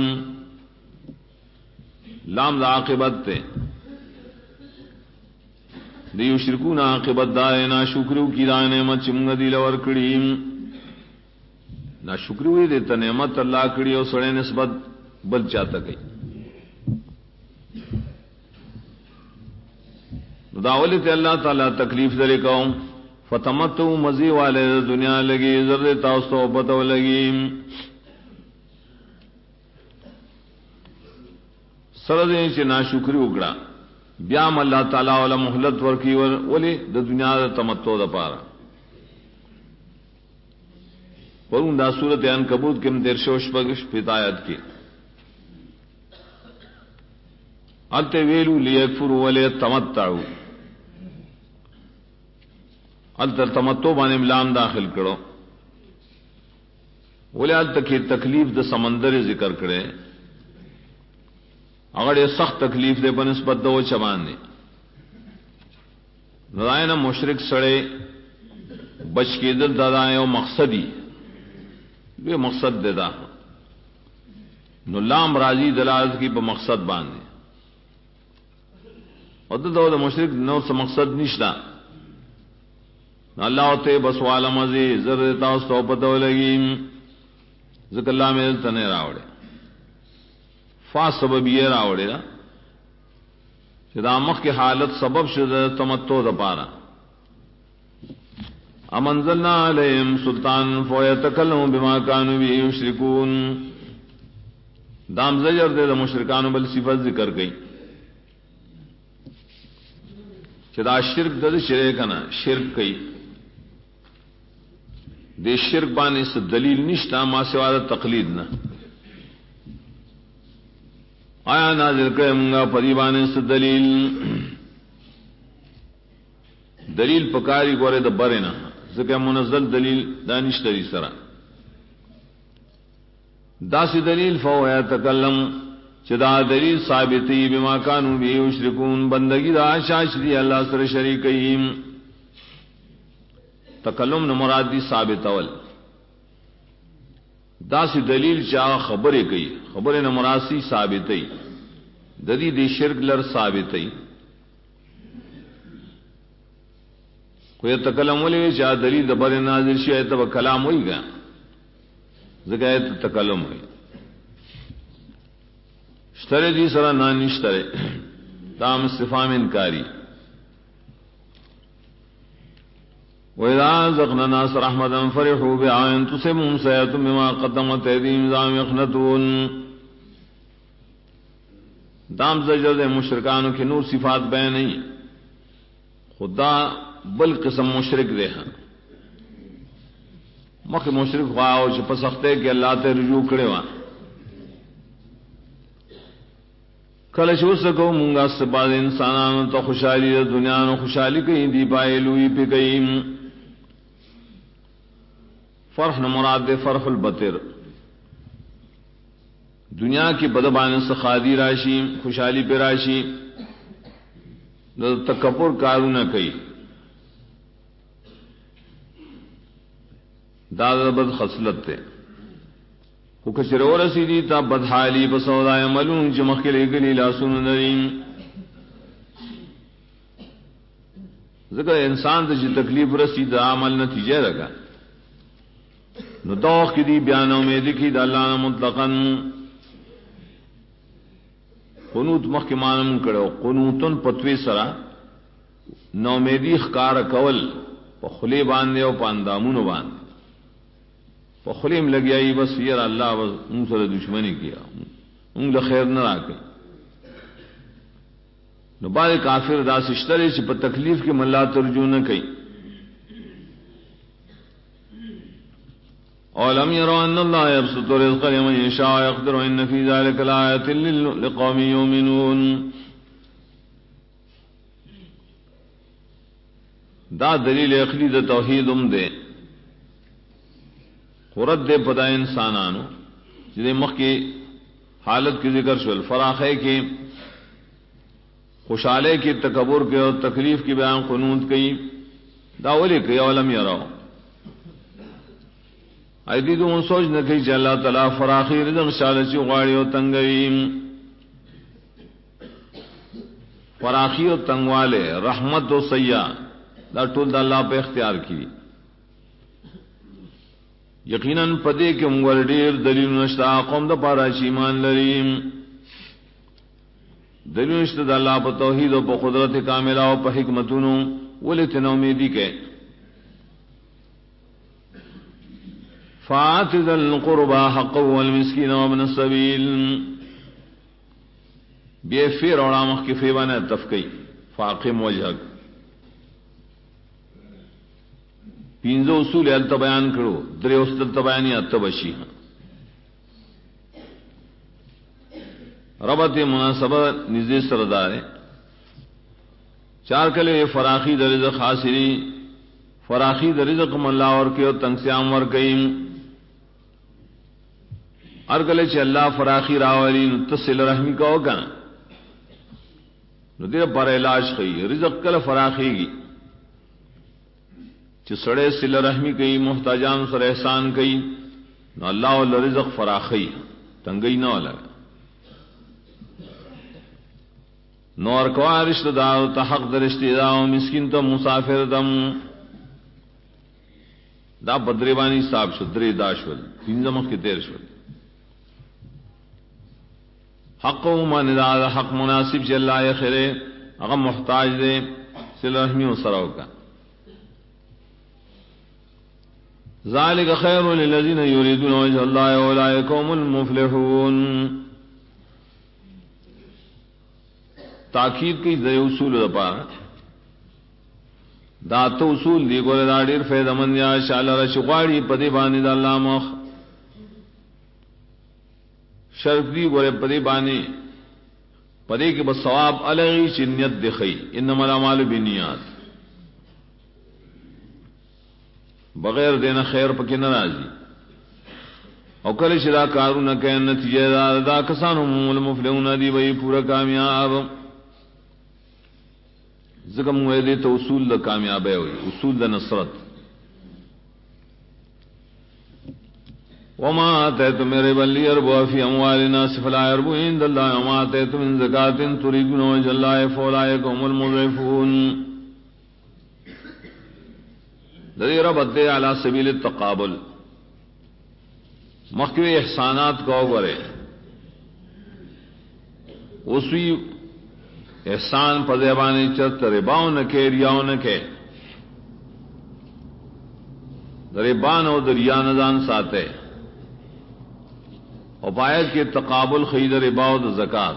لام دا عاقبت تے لِيُشْرِكُونَ عاقبت دائے نا شکریو کی دائے نعمت چمگا دی لور کڑیم نا شکریو دیتا نعمت اللہ کڑی اور سڑے نسبت بل چاہتا گئی داولی تے اللہ تعالیٰ تکلیف دلے کہوں فتمتو مزی والے دنیا لگی زرد تاستو پتو لگی سردیں سے ناشکری اکڑا بیام اللہ تعالیٰ والا محلت ورکی ولی دا دنیا دا تمتو دا پارا ورون دا صورت عنکبوت کم درشوش پگش پیتایت کی التے ویلو لیکفرو ولی تمتعو التر تمتو بانے ملام داخل کرو بولے التر کی تکلیف دا سمندر ذکر کرے اگر یہ سخت تکلیف دے بنسبت دو چبان دے نرائنا مشرک سڑے بچ کے دل دادائیں و مقصدی یہ مقصد دے دا نو لام راضی دلالت کی بمقصد باندے اور دو دا مشرک نو سے مقصد نشتا اللہ ہوتے بس والا مزی زر دیتا اس تو پتہ لگی ذکر اللہ میں تنے راوڑے فا سبب یہ راوڑے دا شدا مخ کی حالت سبب شدہ تمتو دا پارا امنزلنا علیہم سلطان فویتکلم بما کانو بھی یشرکون دام زجر دے دا مشرکانو بل صفت ذکر گئی چدا شرک دد شرے کنا شرک کئی دے شرک بانے سے دلیل نشتا ما سوا دا تقلید نہ آیا نازل کرے منگا پدی بانے سے دلیل پکاری گورے دا برے نہ ذکر منزل دلیل دانش تری سرا داسی دلیل فو ہے تکلم چدا دلیل ثابتی بما کانوا به یشرکون بندگی دا شاشری اللہ سر شریکیم تکلم نہ مراد دی ثابت اول داسی دلیل چا خبرے کئی خبر نہ مراسی ثابتی ددی دی شرک لر ثابتی کوئی تکلم ولی چا دلیل دبر نازل شی ہے تو کلام ہوئی گا ذکر تکلم ہوئی اشترے دی سرا نان اشترے تام استفام انکاری وَإِذَا أَذَقْنَا النَّاسَ رَحْمَةً فَرِحُوا بِهَا إِن تُصِبْهُمْ سَيِّئَةٌ بِمَا قَدَّمَتْ أَيْدِيهِمْ إِذَا هُمْ يَقْنَطُونَ دام زجر مشرکانوں کی نور صفات بیان نہیں خدا بل قسم مشرک دے ہاں مخ مشرک خواہ چ پسختے کہ اللہ تے رجوع کرے وا کل شو سکو مونگا سباد انسانانو تو خوشحالی دنیا نو خوشحالی کہیں دی پائے لوئی پہ کہیں فرح نہ مراد دے فرح البطر دنیا کی بدبان سخادی راشی خوشحالی پہ راشی تکبر کارو نہ کئی دادا بد خصلت تے کو کچرو رسیدی تا بدحالی بسودا عملون جمخل گلی لا سن نریم ذکر انسان تے تکلیف رسید عمل نتیجہ لگا نو دوخ کی دی بیانوں میں دکھی دا اللہ مطلقاً قنوت مخکمانم کرو قنوتن پتوی سرا نومیدی خکار کول پا خلی باندے و پاندامونو باندے پا خلیم لگی آئی بس یر اللہ بس ان سر دشمنی کیا ان دا خیر نہ راکے نو بعد کافر دا سشتری چی پا تکلیف کی ملا ترجو نہ کئی اولم يروا ان الله يبسط الرزق لمن يشاء ويقدر ان في ذلك لآيات لقوم يؤمنون دا دلیل عقلی دا توحید دے قرد دے پدا انسانانو جدے مخ کی حالت کی ذکر شل فراخے کی خوشحالے کی تکبر کے اور تکلیف کی بیان قنوت کی داولی کی اولم يروا ایدی تو ان سوچ نہ کہ اللہ تعالی فراخی رزق شالچی غاڑی و تنگویم فراخی و تنگوالے رحمت و سیاح دا ٹول دا اللہ پہ اختیار کی یقیناً پدے کے منگور دیر دلیل نشتا قوم دا پارا ایمان لریم دلیل نشتا دا اللہ پہ توحید و پہ قدرت کاملہ و پہ حکمتونو ولی تنومیدی کے فآت ذا القربى حقه والمسكين وابن السبيل بے فیر اور آمخ کی فیوانا تفقی فاقم وجہک پینزو اصول علت بیان کرو درے استد بیانی اتبشی ربط مناسبہ نزدی سردار چار کلے فراخی در رزق حاصلی فراخی در رزق من اللہ اور کے تنگسیام ورکیم ارگلے چ اللہ فراخی راولی تصل رحمی کا ہوگا نو دیر پر علاج خی رزق کل فراخی گی چ سڑے سل رحمی کئی محتاجان سر احسان کئی نو اللہ وال رزق فراخی تنگئی نہ لگا نور کوا رشتہ دار تا حق در رشتہ دار مسکین تو مسافر دم دا بدریبانی صاحب شدری داشول تینزمخ کی تیر شول حق و من دا حق مناسب چل رہا ہے خیرے اگر محتاج دے صلہ رحمی و سراو کا ذالک خیر للذین یریدون وجه اللہ اولئک هم المفلحون تاکید کی ذی اصول دا پارا دا تو اصول دی ګور دا ډیر فائدہ مند یا شال رشغاړي پدی باندې د الله مخ شرط دی ګور پدی باندې پدی کې بس ثواب الہی چې نیت دخی انما الاعمال بالنیات بغیر دینا خیر پکې ناراضي او کله چې دا کارونه کوي نتیجه دا کسان هم المفلحون دی وی پورا کامیاب زګم وې دې ته اصول د کامیابی وي اصول د نصرت وما اتيتم من ربا ليربو في اموال الناس فلا يربو عند الله وما اتيتم من زكاة تريدون وجه الله فاولئك هم المضعفون دې رب دې على سبيل التقابل مخکې احسانات کو غره اوسوی احسان په زبانه چرت رباونه کې ریاونه کې ربان او دریان ځان ساته او باید کې تقابل خید ربا او زکات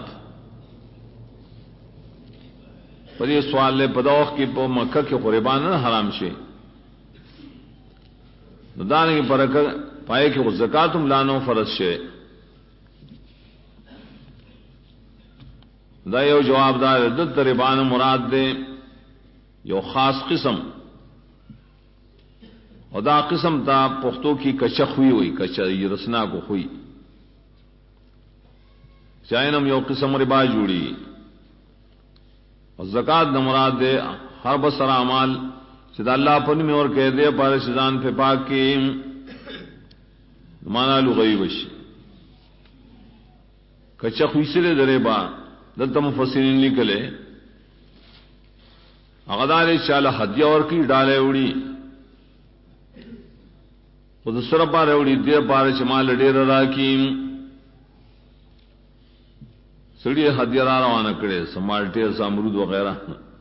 په دې سوال له پدوخ کې په مکه کې قربان حرام شي نو دانه کې برکت پای کې زکات هم لانو فرض شي دا یو جواب دار د تربان مراد دے یو خاص قسم او دا قسم تا پختو کی کچخ ہوئی کچا رسنا کو ہوئی چاہنم یو قسم ربا جوڑی اور زکات دا مراد دے ہر بسر اعمال سدا اللہ پن میں اور کہہ دے پار شزان پہ پاک کی مانا لغوی وشی کچخ ہوئی سے دے ربا دلتا مفسرین لکھلے اغدار چالا حدیہ اور کی ڈالے اڑی خود سر پارے اڑی دیر پارے چمال ڈیر راکیم سڑی حدیہ را روانہ کرے سمال ٹیر سامرود وغیرہ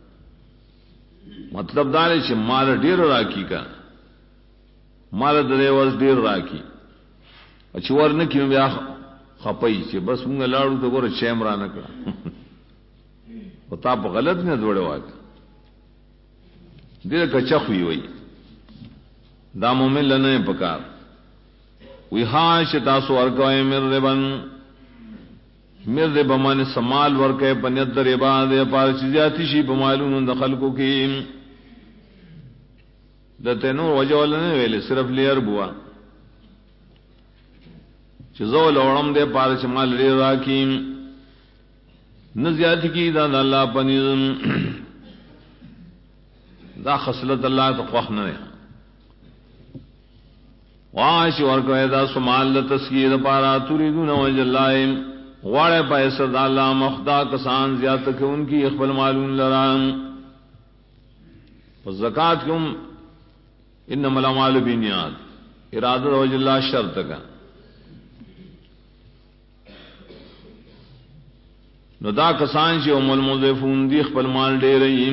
مطلب دارے چھ مال ڈیر راکی کا مال درے وز ڈیر راکی اچھوار نکیوں بیا خپئی چې بس مونږ لاړو ته ګوره چیم را نه کړه او تا په غلط نه دوړې واګه دې کچا خوې وي دا مومن لنه پکار وی ها چې تاسو ورکوي مر ربن مر رب باندې سمال ورکه پنځ در عبادت پار چې ذاتی شي په مالونو د خلکو کې د تنو وجول نه ویل صرف لیر بوا چې زو لوړم دې پار چې مال لري راکیم نه زیات کی دا الله پنځم دا خصلت الله ته خوښ نه واش ورکوي دا سمال تسکیر پارا تريدون وجه الله غواړي پیسې د الله مخدا کسان زیات کې ان کی خپل مالون لران زکات کوم انما الاعمال بالنیات اراده وجه الله شرط کا نو دا کسان چې هم المضعفون دي خپل مال ډېرې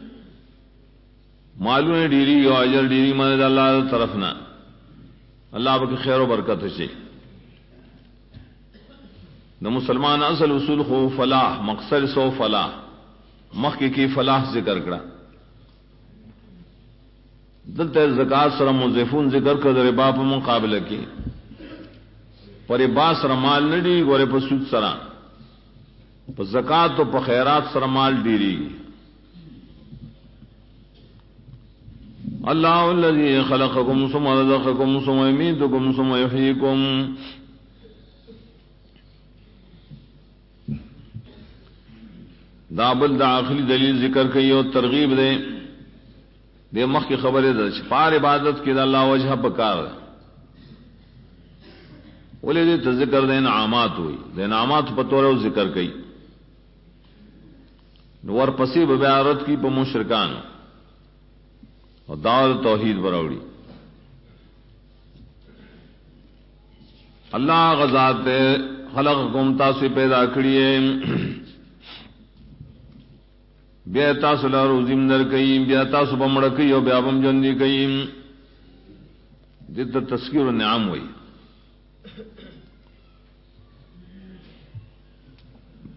مالونه ډېری او اجر ډېری مال د الله طرف نه الله به خیر او برکت شي نو مسلمان اصل اصول خو فلاح مقصد سو فلاح مخکې کی فلاح ذکر کړه دلته زکات سره مضعفون ذکر کړه د ربا په مقابله کې پر ربا سره مال نه دی ګوره په سود سره په زکات او په خیرات سره مال ډیری الله الذي خلقكم ثم رزقكم ثم يميتكم ثم يحييكم دا بل دا آخری دلیل ذکر کئی اور ترغیب دے دے مخ کی خبر ہے پار عبادت کی دا اللہ وجہ پکار بولے دے تو ذکر دے انعامات ہوئی دے انعامات پتور او ذکر کئی نور پسی بیارت کی پا مشرکان اور دعوت توحید براوڑی اللہ غزات خلقکم تاسی پیدا کریے بیا تاسو لا روزی مندر کئیم بیا تاسو بمڑ کئی او بیا بم جندی کئیم جد تذکیر النعم ہوئی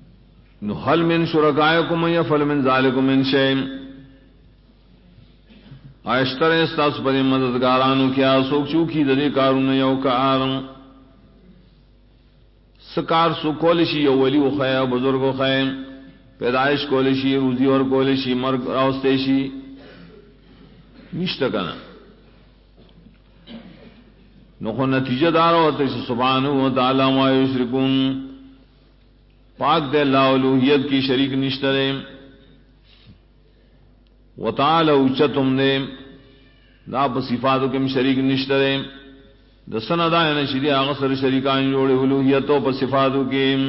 نو حل من شرکائکم یفعل من ذالکم من شیء آشتر استاس پر مددگارانو کیا سوک چوکی دری کارون یو کارم سکار سو کولشی یو ولی و خیر بزرگ و خیر پیدائش کولشی روزی اور کولشی مرگ راستیشی نشتا کنا نخو نتیجہ دارا ہوتا ہے سبحانہ وتعالی ما یشرکون پاک دے اللہ الوہیت کی شریک نشتا دے وتعالی اوچتم دے دا پا صفاتو کم شریک نشتا دے دسن ادا نشری آغسر شریکان جوڑے الوہیتو پا صفاتو کم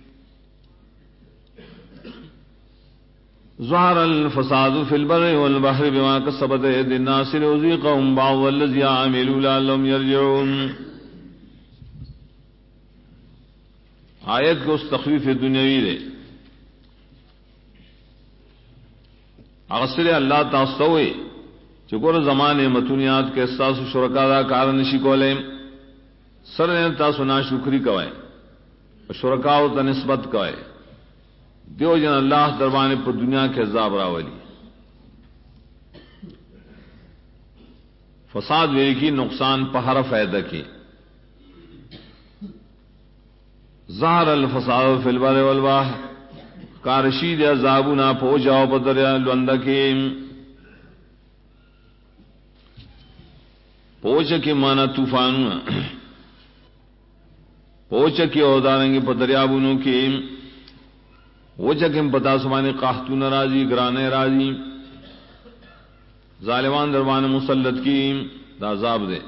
ظہر الفساد فی البر والبحر بما کسبت اید الناس ليذيقهم بعض الذی عملوا لعلهم یرجعون. آیت کو اس تخفیف دنیاوی دے اغسر اللہ تاستوئے چکور زمان متونیات کے احساس شرکا دا کارنشی کولے سر نے تاسو ناشکری کوئے شرکاو تا نسبت کوئے دیو جن اللہ دربانے پر دنیا کے عذاب راولی فساد وے کی نقصان پہر فائدہ کی ظہر الفساد فی البر والبحر کارشید عذابنا پوجاو بدریا لوندکی پوچ کی مانا طوفانوں پوچ کی اودارنگی پدریابونوں کی وہ جگم پتا سمانے قاحتون راضی گرانے راضی ظالمان دربان مسلط کی دا عذاب دے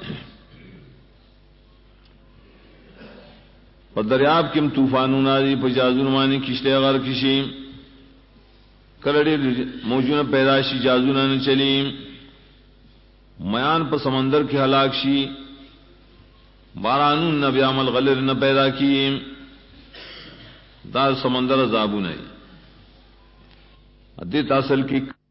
پر دریاب کم طوفانون راضی پر جازون مانی کشتے غر کشی کرڑی موجون پیداشی جازون نے چلی میان پر سمندر کی ہلاک شی بارانون نہ بیامل غلر نہ پیدا کی دا سمندر عذابون ہے ادیت اصل کی